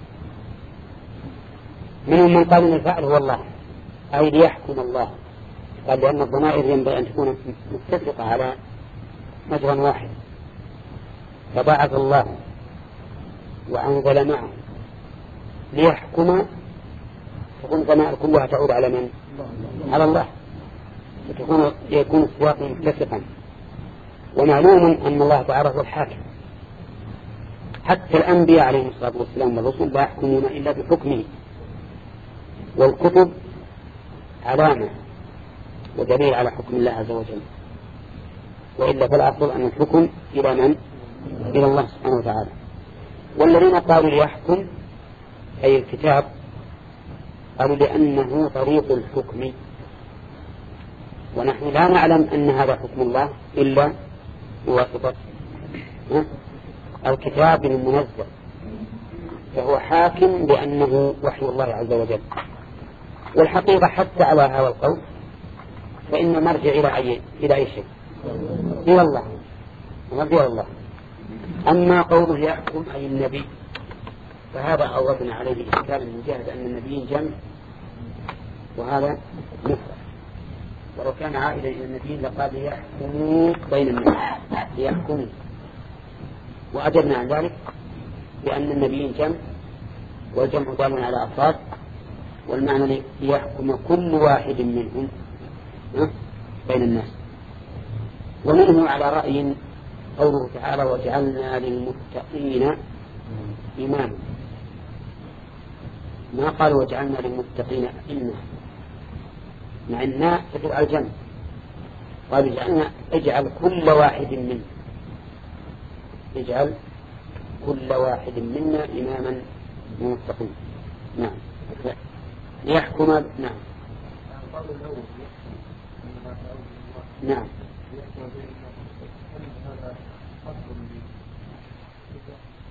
منهم من قال أن الفاعل هو الله، أي ليحكم الله، قال لأن الضمائر ينبغي أن تكون متفقة على مجرى واحد، فبعث الله وأنزل معه ليحكم، تكون الضمائر كلها تعود على من؟ على الله، فتكون يكون السياق متفقا. ومعلوم أن الله تعالى هو الحاكم، حتى الأنبياء عليهم الصلاة والسلام والرسل لا يحكمون إلا بحكمه، والكتب علامة ودليل على حكم الله عز وجل، وإلا فالأصل أن الحكم إلى من؟ إلى الله سبحانه وتعالى. والذين قالوا ليحكم أي الكتاب قالوا لأنه طريق الحكم، ونحن لا نعلم أن هذا حكم الله إلا بواسطة الكتاب المنزل، فهو حاكم بأنه وحي الله عز وجل. والحقيقة حتى على هذا القول فإن مرجع إلى أي إلى أي شيء؟ إلى الله، مرجع إلى الله. أما قوله يحكم أي النبي فهذا أوردنا عليه إشكالا من جهة أن النبيين جمع وهذا مفرد، ولو كان عائدا إلى النبيين لقال يحكموا بين الناس، يحكموا، وأجبنا عن ذلك بأن النبيين جمع، والجمع دال على أفراد، والمعنى ليحكم كل واحد منهم بين الناس. ومنه على رأي قوله تعالى وجعلنا للمتقين إماما، ما قال وجعلنا للمتقين إنا، مع الناء تدل على الجمع، قال اجعلنا اجعل كل واحد منا، اجعل كل واحد منا إماما للمتقين. نعم. ليحكم. نعم. نعم.